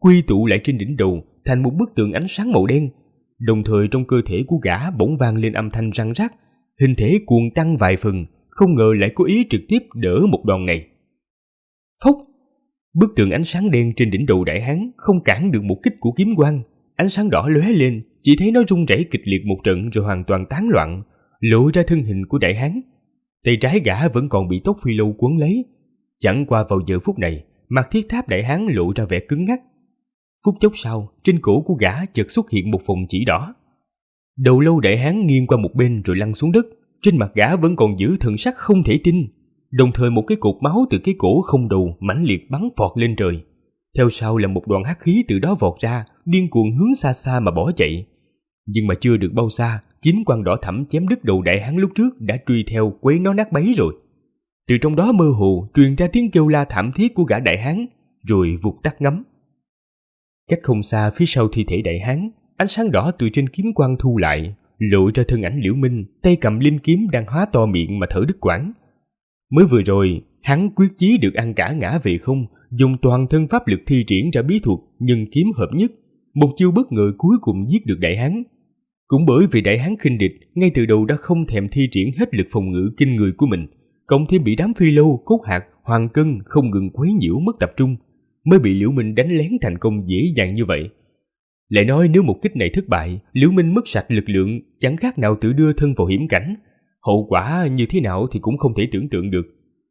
quy tụ lại trên đỉnh đầu thành một bức tường ánh sáng màu đen. Đồng thời trong cơ thể của gã bỗng vang lên âm thanh răng rắc, hình thể cuồng tăng vài phần, không ngờ lại có ý trực tiếp đỡ một đòn này. Phốc! Bức tường ánh sáng đen trên đỉnh đầu đại hán không cản được một kích của kiếm quang. Ánh sáng đỏ lóe lên, chỉ thấy nó rung rẩy kịch liệt một trận rồi hoàn toàn tán loạn, lộ ra thân hình của đại hán. Tay trái gã vẫn còn bị tóc phi lâu quấn lấy. Chẳng qua vào giờ phút này, mặt thiết tháp đại hán lộ ra vẻ cứng ngắc. Phút chốc sau, trên cổ của gã chợt xuất hiện một vòng chỉ đỏ. Đầu lâu đại hán nghiêng qua một bên rồi lăn xuống đất. Trên mặt gã vẫn còn giữ thần sắc không thể tin. Đồng thời một cái cột máu từ cái cổ không đầu mãnh liệt bắn phọt lên trời. Theo sau là một đoàn hắc khí từ đó vọt ra, điên cuồng hướng xa xa mà bỏ chạy. Nhưng mà chưa được bao xa, kiếm quang đỏ thẫm chém đứt đầu đại hán lúc trước đã truy theo quấy nó nát bấy rồi. Từ trong đó mơ hồ truyền ra tiếng kêu la thảm thiết của gã đại hán, rồi vụt tắt ngấm. Cách không xa phía sau thi thể đại hán, ánh sáng đỏ từ trên kiếm quang thu lại, lộ ra thân ảnh Liễu Minh, tay cầm linh kiếm đang há to miệng mà thở đứt quãng. Mới vừa rồi, hắn quyết chí được ăn cả ngã về không, dùng toàn thân pháp lực thi triển ra bí thuật nhân kiếm hợp nhất, một chiêu bất ngờ cuối cùng giết được đại hán. Cũng bởi vì đại hán khinh địch, ngay từ đầu đã không thèm thi triển hết lực phòng ngự kinh người của mình, cộng thêm bị đám phi lâu, cốt hạt, hoàng cân không ngừng quấy nhiễu mất tập trung, mới bị Liễu Minh đánh lén thành công dễ dàng như vậy. Lại nói nếu một kích này thất bại, Liễu Minh mất sạch lực lượng, chẳng khác nào tự đưa thân vào hiểm cảnh. Hậu quả như thế nào thì cũng không thể tưởng tượng được.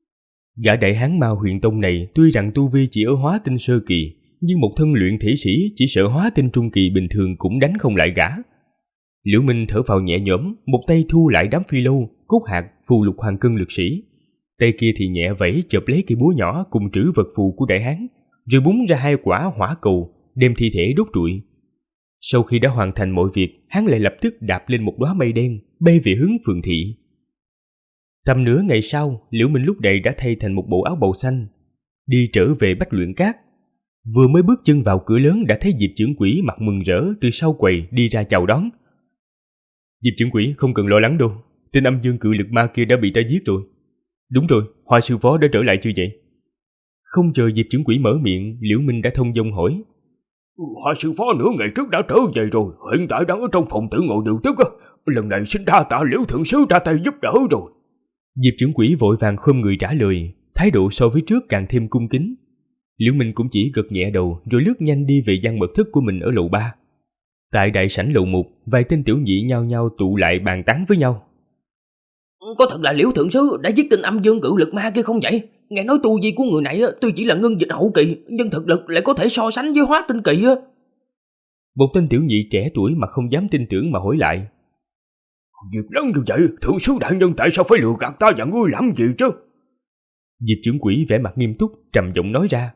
Gã đại hán Ma Huyền Tông này tuy rằng tu vi chỉ ở hóa tinh sơ kỳ, nhưng một thân luyện thể sĩ chỉ sợ hóa tinh trung kỳ bình thường cũng đánh không lại gã. Liễu Minh thở phào nhẹ nhõm, một tay thu lại đám phi lâu, cốt hạt, phù lục hoàng cân lực sĩ. Tay kia thì nhẹ vẫy chộp lấy cây búa nhỏ cùng trữ vật phù của đại hán, rồi búng ra 2 quả hỏa cầu, đem thi thể đốt trụi. Sau khi đã hoàn thành mọi việc, hắn lại lập tức đạp lên một đóa mây đen, bay về hướng phường thị. Tầm nửa ngày sau, Liễu Minh lúc này đã thay thành một bộ áo bào xanh, đi trở về Bách Luyện Cát. Vừa mới bước chân vào cửa lớn đã thấy Diệp Chưởng Quỷ mặt mừng rỡ từ sau quầy đi ra chào đón. Diệp Chưởng Quỷ không cần lo lắng đâu, tên âm dương cự lực ma kia đã bị ta giết rồi. Đúng rồi, Hoa sư phó đã trở lại chưa vậy? Không chờ Diệp Chưởng Quỷ mở miệng, Liễu Minh đã thông dong hỏi. Hoa sư phó nửa ngày trước đã trở về rồi, hiện tại đang ở trong phòng tử ngộ điều tức. Lần này xin đa tạ Liễu thượng sứ ra tay giúp đỡ rồi. Diệp Chưởng Quỷ vội vàng khom người trả lời, thái độ so với trước càng thêm cung kính. Liễu Minh cũng chỉ gật nhẹ đầu rồi lướt nhanh đi về gian mật thất của mình ở lầu 3. Tại đại sảnh lầu 1, vài tên tiểu nhị nhao nhao tụ lại bàn tán với nhau. Có thật là Liễu thượng sứ đã giết tên âm dương cự lực ma kia không vậy? Nghe nói tu vi của người này tuy chỉ là ngân dịch hậu kỳ, nhưng thực lực lại có thể so sánh với hóa tinh kỳ. Một tên tiểu nhị trẻ tuổi mà không dám tin tưởng mà hỏi lại. Việc lớn như vậy, thượng sứ đại nhân tại sao phải lừa gạt ta và ngươi làm gì chứ? Diệp Chưởng Quỷ vẻ mặt nghiêm túc, trầm giọng nói ra.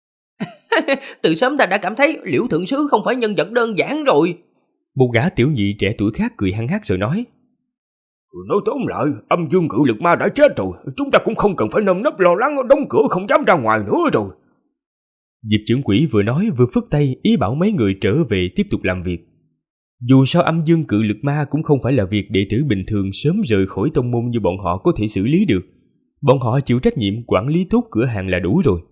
Từ sớm ta đã cảm thấy Liễu thượng sứ không phải nhân vật đơn giản rồi. Một gã tiểu nhị trẻ tuổi khác cười hăng hắc rồi nói. Nói tóm lại, âm dương cự lực ma đã chết rồi, chúng ta cũng không cần phải nơm nớp lo lắng đóng cửa không dám ra ngoài nữa rồi. Diệp Chưởng Quỷ vừa nói vừa phất tay ý bảo mấy người trở về tiếp tục làm việc. Dù sao âm dương cự lực ma cũng không phải là việc đệ tử bình thường sớm rời khỏi tông môn như bọn họ có thể xử lý được. Bọn họ chịu trách nhiệm quản lý tốt cửa hàng là đủ rồi.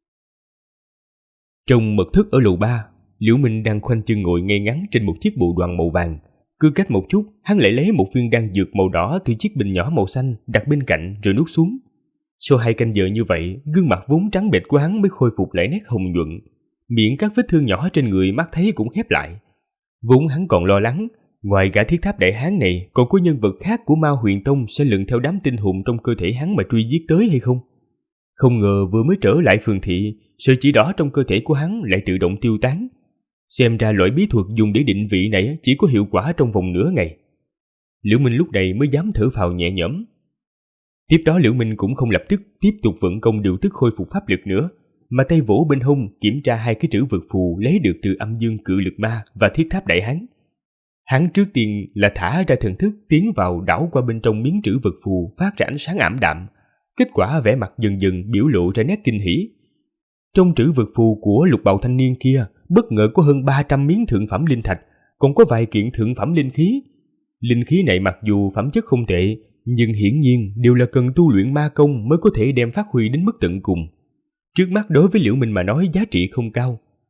Trong mật thất ở lầu 3, Liễu Minh đang khoanh chân ngồi ngay ngắn trên một chiếc bộ đoàn màu vàng. Cứ cách một chút, hắn lại lấy một viên đan dược màu đỏ từ chiếc bình nhỏ màu xanh đặt bên cạnh rồi nuốt xuống. Sau 2 canh giờ như vậy, gương mặt vốn trắng bệch của hắn mới khôi phục lại nét hồng nhuận. Miệng các vết thương nhỏ trên người mắt thấy cũng khép lại. Vốn hắn còn lo lắng, ngoài gã thiết tháp đại hán này còn có nhân vật khác của Ma Huyền Tông sẽ lượn theo đám tinh hồn trong cơ thể hắn mà truy giết tới hay không. Không ngờ vừa mới trở lại phường thị, sợi chỉ đỏ trong cơ thể của hắn lại tự động tiêu tán. Xem ra loại bí thuật dùng để định vị này chỉ có hiệu quả trong vòng nửa ngày. Liễu Minh lúc này mới dám thở phào nhẹ nhõm. Tiếp đó Liễu Minh cũng không lập tức tiếp tục vận công điều tức khôi phục pháp lực nữa, mà tay vỗ bên hông kiểm tra 2 cái trữ vật phù lấy được từ âm dương cự lực ma và thiết tháp đại hán. Hắn trước tiên là thả ra thần thức tiến vào đảo qua bên trong miếng trữ vật phù phát ra ánh sáng ảm đạm. Kết quả vẻ mặt dần dần biểu lộ ra nét kinh hỉ. Trong trữ vật phù của lục bào thanh niên kia bất ngờ có hơn 300 miếng thượng phẩm linh thạch, còn có vài kiện thượng phẩm linh khí. Linh khí này mặc dù phẩm chất không tệ, nhưng hiển nhiên đều là cần tu luyện ma công mới có thể đem phát huy đến mức tận cùng. Trước mắt đối với Liễu Minh mà nói giá trị không cao,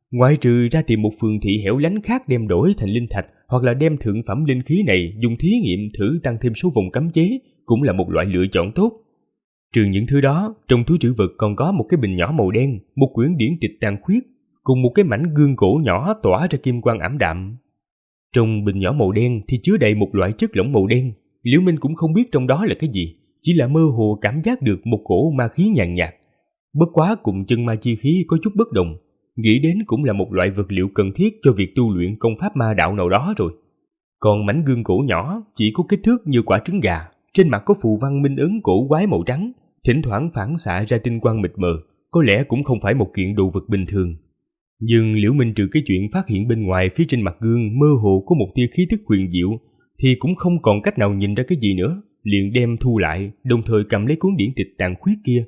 Ngoại trừ ra tìm một phường thị hẻo lánh khác đem đổi thành linh thạch, hoặc là đem thượng phẩm linh khí này dùng thí nghiệm thử tăng thêm số vòng cấm chế, cũng là một loại lựa chọn tốt. Trừ những thứ đó, trong túi trữ vật còn có một cái bình nhỏ màu đen, một quyển điển tịch tàn khuyết, cùng một cái mảnh gương gỗ nhỏ tỏa ra kim quang ảm đạm. Trong bình nhỏ màu đen thì chứa đầy một loại chất lỏng màu đen, Liễu Minh cũng không biết trong đó là cái gì, chỉ là mơ hồ cảm giác được một cổ ma khí nhàn nhạt. Bất quá cùng chân ma chi khí có chút bất đồng, nghĩ đến cũng là một loại vật liệu cần thiết cho việc tu luyện công pháp ma đạo nào đó rồi. Còn mảnh gương gỗ nhỏ chỉ có kích thước như quả trứng gà, trên mặt có phù văn minh ấn cổ quái màu trắng, thỉnh thoảng phản xạ ra tinh quang mịt mờ, có lẽ cũng không phải một kiện đồ vật bình thường. Nhưng Liễu Minh trừ cái chuyện phát hiện bên ngoài phía trên mặt gương mơ hồ có một tia khí tức huyền diệu, thì cũng không còn cách nào nhìn ra cái gì nữa, liền đem thu lại, đồng thời cầm lấy cuốn điển tịch tàn khuyết kia.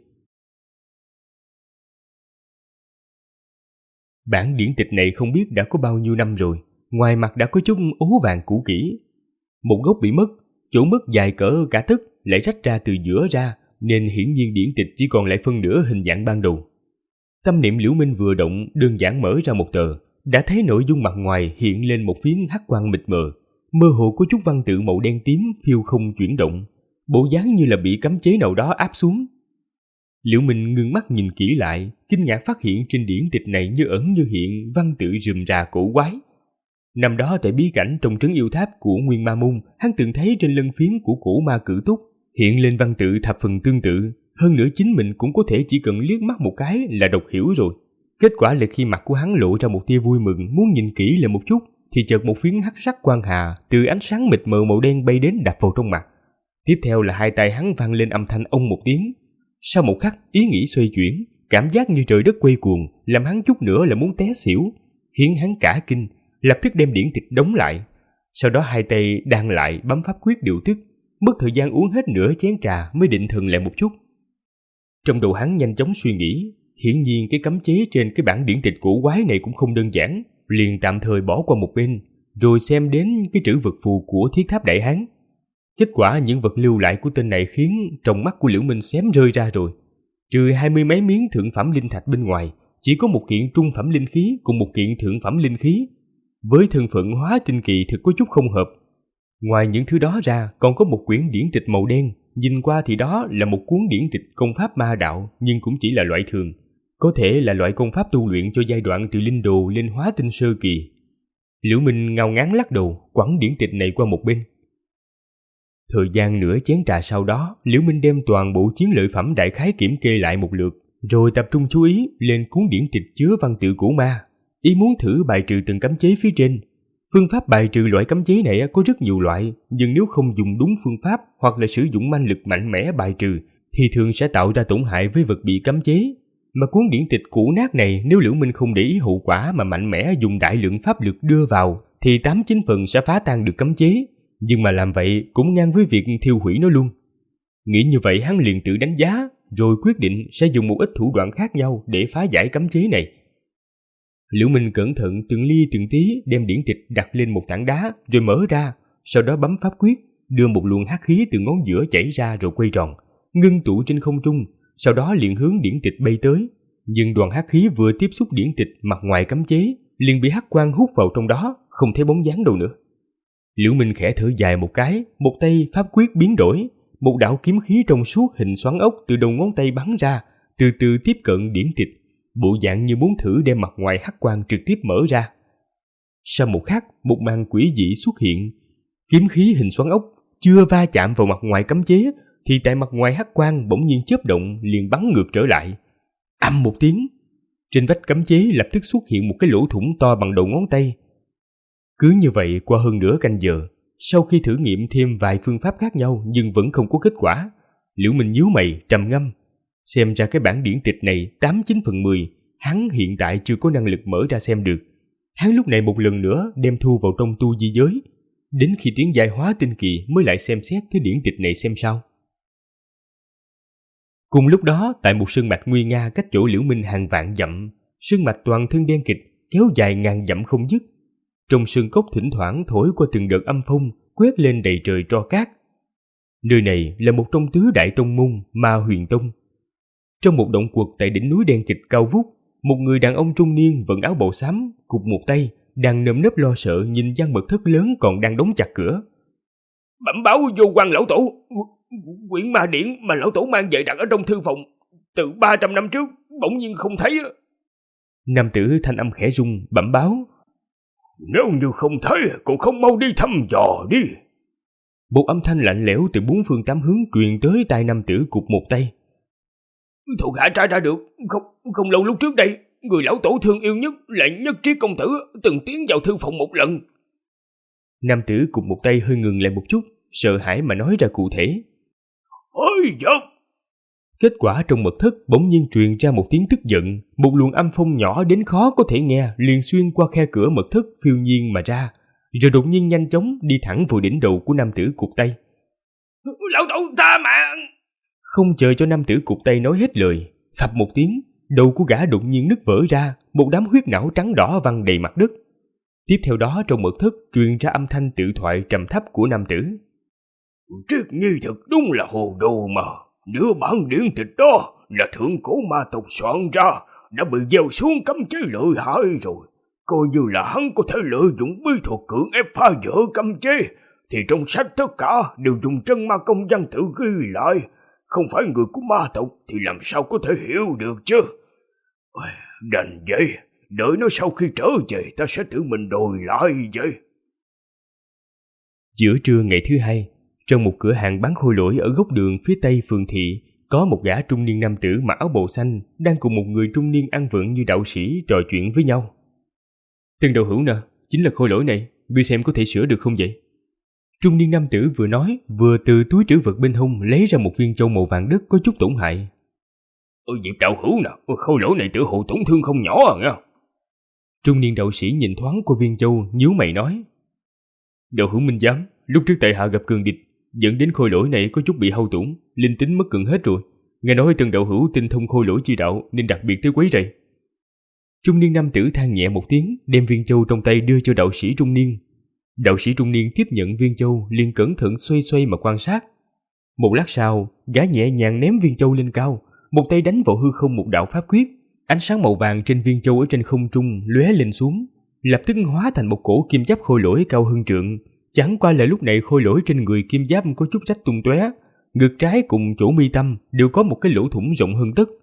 Bản điển tịch này không biết đã có bao nhiêu năm rồi, ngoài mặt đã có chút ố vàng cũ kỹ. Một góc bị mất, chỗ mất dài cỡ cả tấc lại rách ra từ giữa ra, nên hiển nhiên điển tịch chỉ còn lại phân nửa hình dạng ban đầu. Tâm niệm Liễu Minh vừa động, đơn giản mở ra một tờ, đã thấy nội dung mặt ngoài hiện lên một phiến hắc quang mịt mờ, mơ hồ có chút văn tự màu đen tím phiêu không chuyển động, bộ dáng như là bị cấm chế nào đó áp xuống. Liễu Minh ngưng mắt nhìn kỹ lại, kinh ngạc phát hiện trên điển tịch này như ẩn như hiện văn tự rườm rà cổ quái. Năm đó tại bí cảnh trong trấn yêu tháp của Nguyên Ma Môn, hắn từng thấy trên lân phiến của cổ ma cử túc hiện lên văn tự thập phần tương tự, hơn nữa chính mình cũng có thể chỉ cần liếc mắt một cái là đọc hiểu rồi. Kết quả là khi mặt của hắn lộ ra một tia vui mừng, muốn nhìn kỹ lại một chút, thì chợt một phiến hắc sắc quang hà từ ánh sáng mịt mờ màu đen bay đến đập vào trong mặt. Tiếp theo là hai tay hắn vang lên âm thanh ông một tiếng. Sau một khắc, ý nghĩ xoay chuyển, cảm giác như trời đất quay cuồng, làm hắn chút nữa là muốn té xỉu, khiến hắn cả kinh, lập tức đem điển tịch đóng lại. Sau đó hai tay đan lại bấm pháp quyết điều tức, mất thời gian uống hết nửa chén trà mới định thần lại một chút. Trong đầu hắn nhanh chóng suy nghĩ, hiển nhiên cái cấm chế trên cái bản điển tịch cổ quái này cũng không đơn giản, liền tạm thời bỏ qua một bên, rồi xem đến cái trữ vật phù của Thiết Tháp Đại Hán. Kết quả những vật lưu lại của tên này khiến trong mắt của Liễu Minh xém rơi ra rồi. Trừ 20 mấy miếng thượng phẩm linh thạch bên ngoài, chỉ có một kiện trung phẩm linh khí cùng một kiện thượng phẩm linh khí. Với thân phận hóa tinh kỳ thực có chút không hợp. Ngoài những thứ đó ra, còn có một quyển điển tịch màu đen, nhìn qua thì đó là một cuốn điển tịch công pháp ma đạo, nhưng cũng chỉ là loại thường, có thể là loại công pháp tu luyện cho giai đoạn từ linh đồ lên hóa tinh sơ kỳ. Liễu Minh ngao ngán lắc đầu, quẳng điển tịch này qua một bên. Thời gian nửa chén trà sau đó, Liễu Minh đem toàn bộ chiến lợi phẩm đại khái kiểm kê lại một lượt, rồi tập trung chú ý lên cuốn điển tịch chứa văn tự cổ ma, ý muốn thử bài trừ từng cấm chế phía trên. Phương pháp bài trừ loại cấm chế này có rất nhiều loại, nhưng nếu không dùng đúng phương pháp hoặc là sử dụng manh lực mạnh mẽ bài trừ, thì thường sẽ tạo ra tổn hại với vật bị cấm chế. Mà cuốn điển tịch cũ nát này, nếu Liễu Minh không để ý hậu quả mà mạnh mẽ dùng đại lượng pháp lực đưa vào, thì 8-9 phần sẽ phá tan được cấm chế. Nhưng mà làm vậy cũng ngang với việc thiêu hủy nó luôn. Nghĩ như vậy hắn liền tự đánh giá, rồi quyết định sẽ dùng một ít thủ đoạn khác nhau để phá giải cấm chế này. Liễu Minh cẩn thận từng ly từng tí đem điển tịch đặt lên một tảng đá rồi mở ra, sau đó bấm pháp quyết, đưa một luồng hắc khí từ ngón giữa chảy ra rồi quay tròn, ngưng tụ trên không trung, sau đó liền hướng điển tịch bay tới. Nhưng đoàn hắc khí vừa tiếp xúc điển tịch mặt ngoài cấm chế, liền bị hắc quang hút vào trong đó, không thấy bóng dáng đâu nữa. Liễu Minh khẽ thở dài một cái, một tay pháp quyết biến đổi, một đạo kiếm khí trong suốt hình xoắn ốc từ đầu ngón tay bắn ra, từ từ tiếp cận điển tịch, bộ dạng như muốn thử đem mặt ngoài hắc quang trực tiếp mở ra. Sau một khắc, một màn quỷ dị xuất hiện. Kiếm khí hình xoắn ốc chưa va chạm vào mặt ngoài cấm chế, thì tại mặt ngoài hắc quang bỗng nhiên chớp động liền bắn ngược trở lại. Ầm một tiếng, trên vách cấm chế lập tức xuất hiện một cái lỗ thủng to bằng đầu ngón tay. Cứ như vậy qua hơn nửa canh giờ, sau khi thử nghiệm thêm vài phương pháp khác nhau nhưng vẫn không có kết quả, Liễu Minh nhíu mày trầm ngâm. Xem ra cái bản điển tịch này 8-9 phần 10, hắn hiện tại chưa có năng lực mở ra xem được. Hắn lúc này một lần nữa đem thu vào trong tu di giới, đến khi tiến giai hóa tinh kỳ mới lại xem xét cái điển tịch này xem sao. Cùng lúc đó, tại một sơn mạch nguy nga cách chỗ Liễu Minh hàng vạn dặm, sơn mạch toàn thân đen kịt, kéo dài ngàn dặm không dứt. Trong sơn cốc thỉnh thoảng thổi qua từng đợt âm phong, quét lên đầy trời tro cát. Nơi này là một trong tứ đại tông môn Ma Huyền Tông. Trong một động quật tại đỉnh núi đen kịt cao vút, một người đàn ông trung niên vận áo bào xám, cụt một tay, đang nơm nớp lo sợ nhìn gian mật thất lớn còn đang đóng chặt cửa. Bẩm báo vô quan lão tổ, quyển ma điển mà lão tổ mang về đặt ở trong thư phòng từ 300 năm trước bỗng nhiên không thấy. Nam tử thanh âm khẽ rung bẩm báo. Nếu như không thấy, còn không mau đi thăm dò đi. Một âm thanh lạnh lẽo từ bốn phương tám hướng truyền tới tai nam tử cụt một tay. Thuộc hạ tra ra được, không lâu lúc trước đây, người lão tổ thương yêu nhất là Nhất Triết công tử từng tiến vào thư phòng một lần. Nam tử cụt một tay hơi ngừng lại một chút, sợ hãi mà nói ra cụ thể. Ôi dập! Kết quả trong mật thất bỗng nhiên truyền ra một tiếng tức giận, một luồng âm phong nhỏ đến khó có thể nghe liền xuyên qua khe cửa mật thất phiêu nhiên mà ra, rồi đột nhiên nhanh chóng đi thẳng vào đỉnh đầu của nam tử cụt tay. Lão tổ tha mạng! Không chờ cho nam tử cụt tay nói hết lời, phập một tiếng, đầu của gã đột nhiên nứt vỡ ra, một đám huyết não trắng đỏ văng đầy mặt đất. Tiếp theo đó trong mật thất truyền ra âm thanh tự thoại trầm thấp của nam tử. Triết Nhi thật đúng là hồ đồ mà. Nửa bản điển tịch đó là thượng cổ ma tộc soạn ra, đã bị gieo xuống cấm chế lợi hại rồi. Coi như là hắn có thể lợi dụng bí thuật cưỡng ép phá vỡ cấm chế, thì trong sách tất cả đều dùng chân ma công văn tự ghi lại. Không phải người của ma tộc thì làm sao có thể hiểu được chứ. Đành vậy, đợi nó sau khi trở về ta sẽ tự mình đòi lại vậy. Giữa trưa ngày thứ hai, trong một cửa hàng bán khôi lỗi ở góc đường phía tây phường thị, có một gã trung niên nam tử mặc áo bào xanh đang cùng một người trung niên ăn vận như đạo sĩ trò chuyện với nhau. Tân đầu hữu nè, chính là khôi lỗi này, ngươi xem có thể sửa được không vậy? Trung niên nam tử vừa nói, vừa từ túi trữ vật bên hông lấy ra một viên châu màu vàng đất có chút tổn hại. Diệp đạo hữu nè, khôi lỗi này tự hồ tổn thương không nhỏ à nha. Trung niên đạo sĩ nhìn thoáng qua viên châu, nhíu mày nói. Đạo hữu minh giám, lúc trước tại hạ gặp cường địch, dẫn đến khôi lỗi này có chút bị hao tổn, linh tính mất gần hết rồi. Nghe nói Tân đạo hữu tinh thông khôi lỗi chi đạo nên đặc biệt tới quấy rầy. Trung niên nam tử than nhẹ một tiếng, đem viên châu trong tay đưa cho đạo sĩ trung niên. Đạo sĩ trung niên tiếp nhận viên châu, liền cẩn thận xoay xoay mà quan sát. Một lát sau, gã nhẹ nhàng ném viên châu lên cao, một tay đánh vào hư không một đạo pháp quyết. Ánh sáng màu vàng trên viên châu ở trên không trung lóe lên xuống, lập tức hóa thành một cổ kim giáp khôi lỗi cao hơn trượng. Chẳng qua là lúc này khôi lỗi trên người kim giáp có chút rách tung tóe, ngực trái cùng chỗ mi tâm đều có một cái lỗ thủng rộng hơn tấc.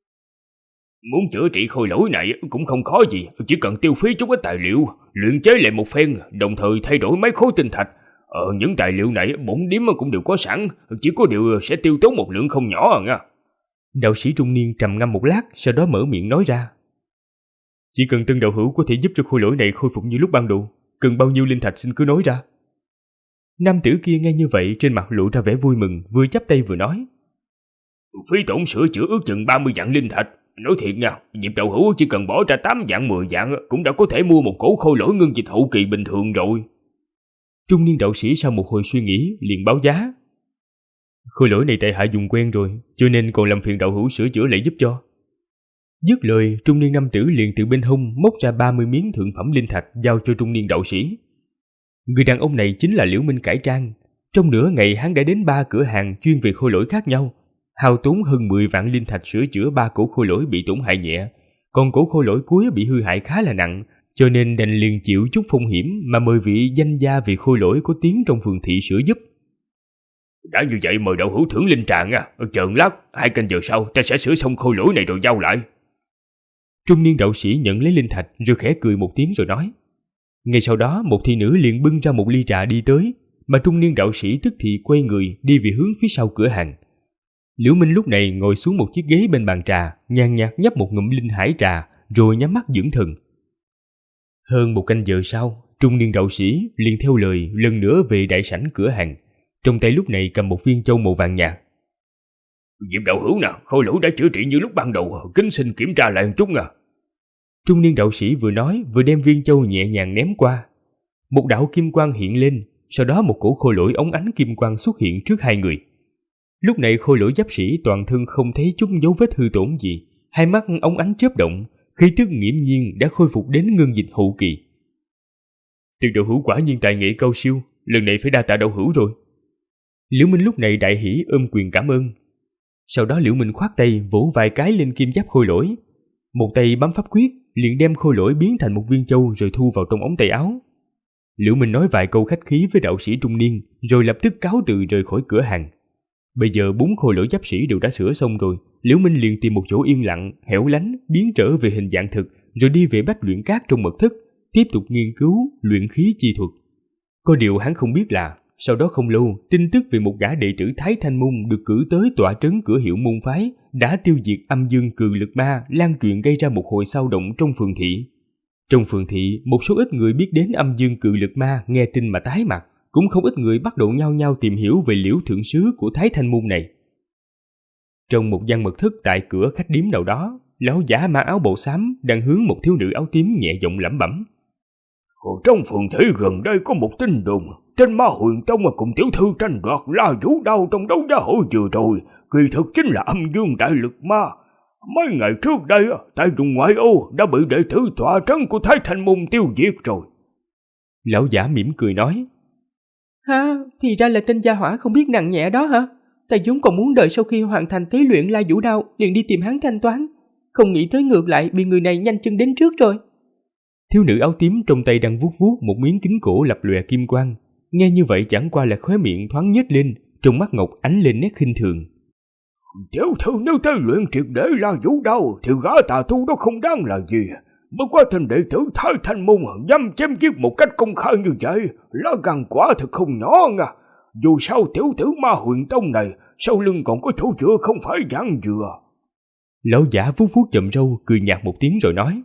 Muốn chữa trị khôi lỗi này cũng không khó gì, chỉ cần tiêu phí chút ít tài liệu, luyện chế lại một phen, đồng thời thay đổi mấy khối tinh thạch. Những tài liệu này bổn điếm cũng đều có sẵn, chỉ có điều sẽ tiêu tốn một lượng không nhỏ à nha. Đạo sĩ trung niên trầm ngâm một lát, sau đó mở miệng nói ra. Chỉ cần Tân đạo hữu có thể giúp cho khôi lỗi này khôi phục như lúc ban đầu, cần bao nhiêu linh thạch xin cứ nói ra. Nam tử kia nghe như vậy trên mặt lộ ra vẻ vui mừng, vừa chắp tay vừa nói. Phí tổn sửa chữa ước chừng 30 vạn linh thạch. Nói thiệt nha, Diệp đạo hữu chỉ cần bỏ ra 8 vạn 10 vạn cũng đã có thể mua một cổ khôi lỗi ngưng dịch hậu kỳ bình thường rồi. Trung niên đạo sĩ sau một hồi suy nghĩ liền báo giá. Khôi lỗi này tại hạ dùng quen rồi, cho nên còn làm phiền đạo hữu sửa chữa lại giúp cho. Dứt lời, trung niên nam tử liền từ bên hông móc ra 30 miếng thượng phẩm linh thạch giao cho trung niên đạo sĩ. Người đàn ông này chính là Liễu Minh cải trang. Trong nửa ngày hắn đã đến 3 cửa hàng chuyên về khôi lỗi khác nhau, hao tốn hơn 10 vạn linh thạch sửa chữa 3 cổ khôi lỗi bị tổn hại nhẹ, còn cổ khôi lỗi cuối bị hư hại khá là nặng, cho nên đành liền chịu chút phong hiểm mà mời vị danh gia vì khôi lỗi có tiếng trong phường thị sửa giúp. Đã như vậy mời đạo hữu thưởng linh trà nha, chờ lát 2 canh giờ sau ta sẽ sửa xong khôi lỗi này rồi giao lại. Trung niên đạo sĩ nhận lấy linh thạch rồi khẽ cười một tiếng rồi nói. Ngay sau đó một thị nữ liền bưng ra một ly trà đi tới, mà trung niên đạo sĩ tức thì quay người đi về hướng phía sau cửa hàng. Liễu Minh lúc này ngồi xuống một chiếc ghế bên bàn trà, nhàn nhạt nhấp một ngụm linh hải trà rồi nhắm mắt dưỡng thần. Hơn 1 canh giờ sau, trung niên đạo sĩ liền theo lời lần nữa về đại sảnh cửa hàng, trong tay lúc này cầm một viên châu màu vàng nhạt. Diệp đạo hữu nè, khôi lỗi đã chữa trị như lúc ban đầu, kính xin kiểm tra lại một chút nha. Trung niên đạo sĩ vừa nói vừa đem viên châu nhẹ nhàng ném qua. Một đạo kim quang hiện lên, sau đó một cổ khôi lỗi óng ánh kim quang xuất hiện trước hai người. Lúc này khôi lỗi giáp sĩ toàn thân không thấy chút dấu vết hư tổn gì, hai mắt óng ánh chớp động, khí tức nghiễm nhiên đã khôi phục đến ngưng dịch hậu kỳ. Từ đạo hữu quả nhiên tài nghệ cao siêu, lần này phải đa tạ đạo hữu rồi. Liễu Minh lúc này đại hỉ ôm quyền cảm ơn. Sau đó Liễu Minh khoát tay vỗ vài cái lên kim giáp khôi lỗi. Một tay bấm pháp quyết, liền đem khôi lỗi biến thành một viên châu rồi thu vào trong ống tay áo. Liễu Minh nói vài câu khách khí với đạo sĩ trung niên, rồi lập tức cáo từ rời khỏi cửa hàng. Bây giờ 4 khôi lỗi giáp sĩ đều đã sửa xong rồi, Liễu Minh liền tìm một chỗ yên lặng, hẻo lánh, biến trở về hình dạng thực, rồi đi về bách luyện cát trong mật thất, tiếp tục nghiên cứu luyện khí chi thuật. Có điều hắn không biết là, sau đó không lâu, tin tức về một gã đệ tử Thái Thanh Môn được cử tới tọa trấn cửa hiệu môn phái đã tiêu diệt âm dương cường lực ma lan truyền, gây ra một hồi xao động trong phường thị. Trong phường thị, một số ít người biết đến âm dương cự lực ma nghe tin mà tái mặt, cũng không ít người bắt đầu nhao nhao tìm hiểu về Liễu thượng sứ của Thái Thanh Môn này. Trong một gian mật thất tại cửa khách điếm nào đó, lão giả mặc áo bào xám đang hướng một thiếu nữ áo tím nhẹ giọng lẩm bẩm. Trong phường thị gần đây có một tin đồn, tên Ma Huyền Tông cùng tiểu thư tranh đoạt La Vũ Đao trong đấu giá hội vừa rồi, kỳ thực chính là âm dương đại lực ma. Mấy ngày trước đây, tại vùng ngoại ô đã bị đệ tử tọa trấn của Thái Thanh Môn tiêu diệt rồi. Lão giả mỉm cười nói. Ha, thì ra là tên gia hỏa không biết nặng nhẹ đó hả? Ta vốn còn muốn đợi sau khi hoàn thành tế luyện La Vũ Đao liền đi tìm hắn thanh toán, không nghĩ tới ngược lại bị người này nhanh chân đến trước rồi. Thiếu nữ áo tím trong tay đang vuốt vuốt một miếng kính cổ lập lòe kim quang, nghe như vậy chẳng qua là khóe miệng thoáng nhếch lên, trong mắt ngọc ánh lên nét khinh thường. Tiểu thư nếu tế luyện triệt để La Vũ Đao thì gã tà tu đó không đáng là gì. Bất quá tên đệ tử Thái Thanh Môn dám chém giết một cách công khai như vậy, lá gan quả thực không nhỏ nha. Dù sao tiểu tử Ma Huyền Tông này sau lưng còn có chỗ dựa không phải dạng dừa. Lão giả vuốt vuốt chậm râu, cười nhạt một tiếng rồi nói.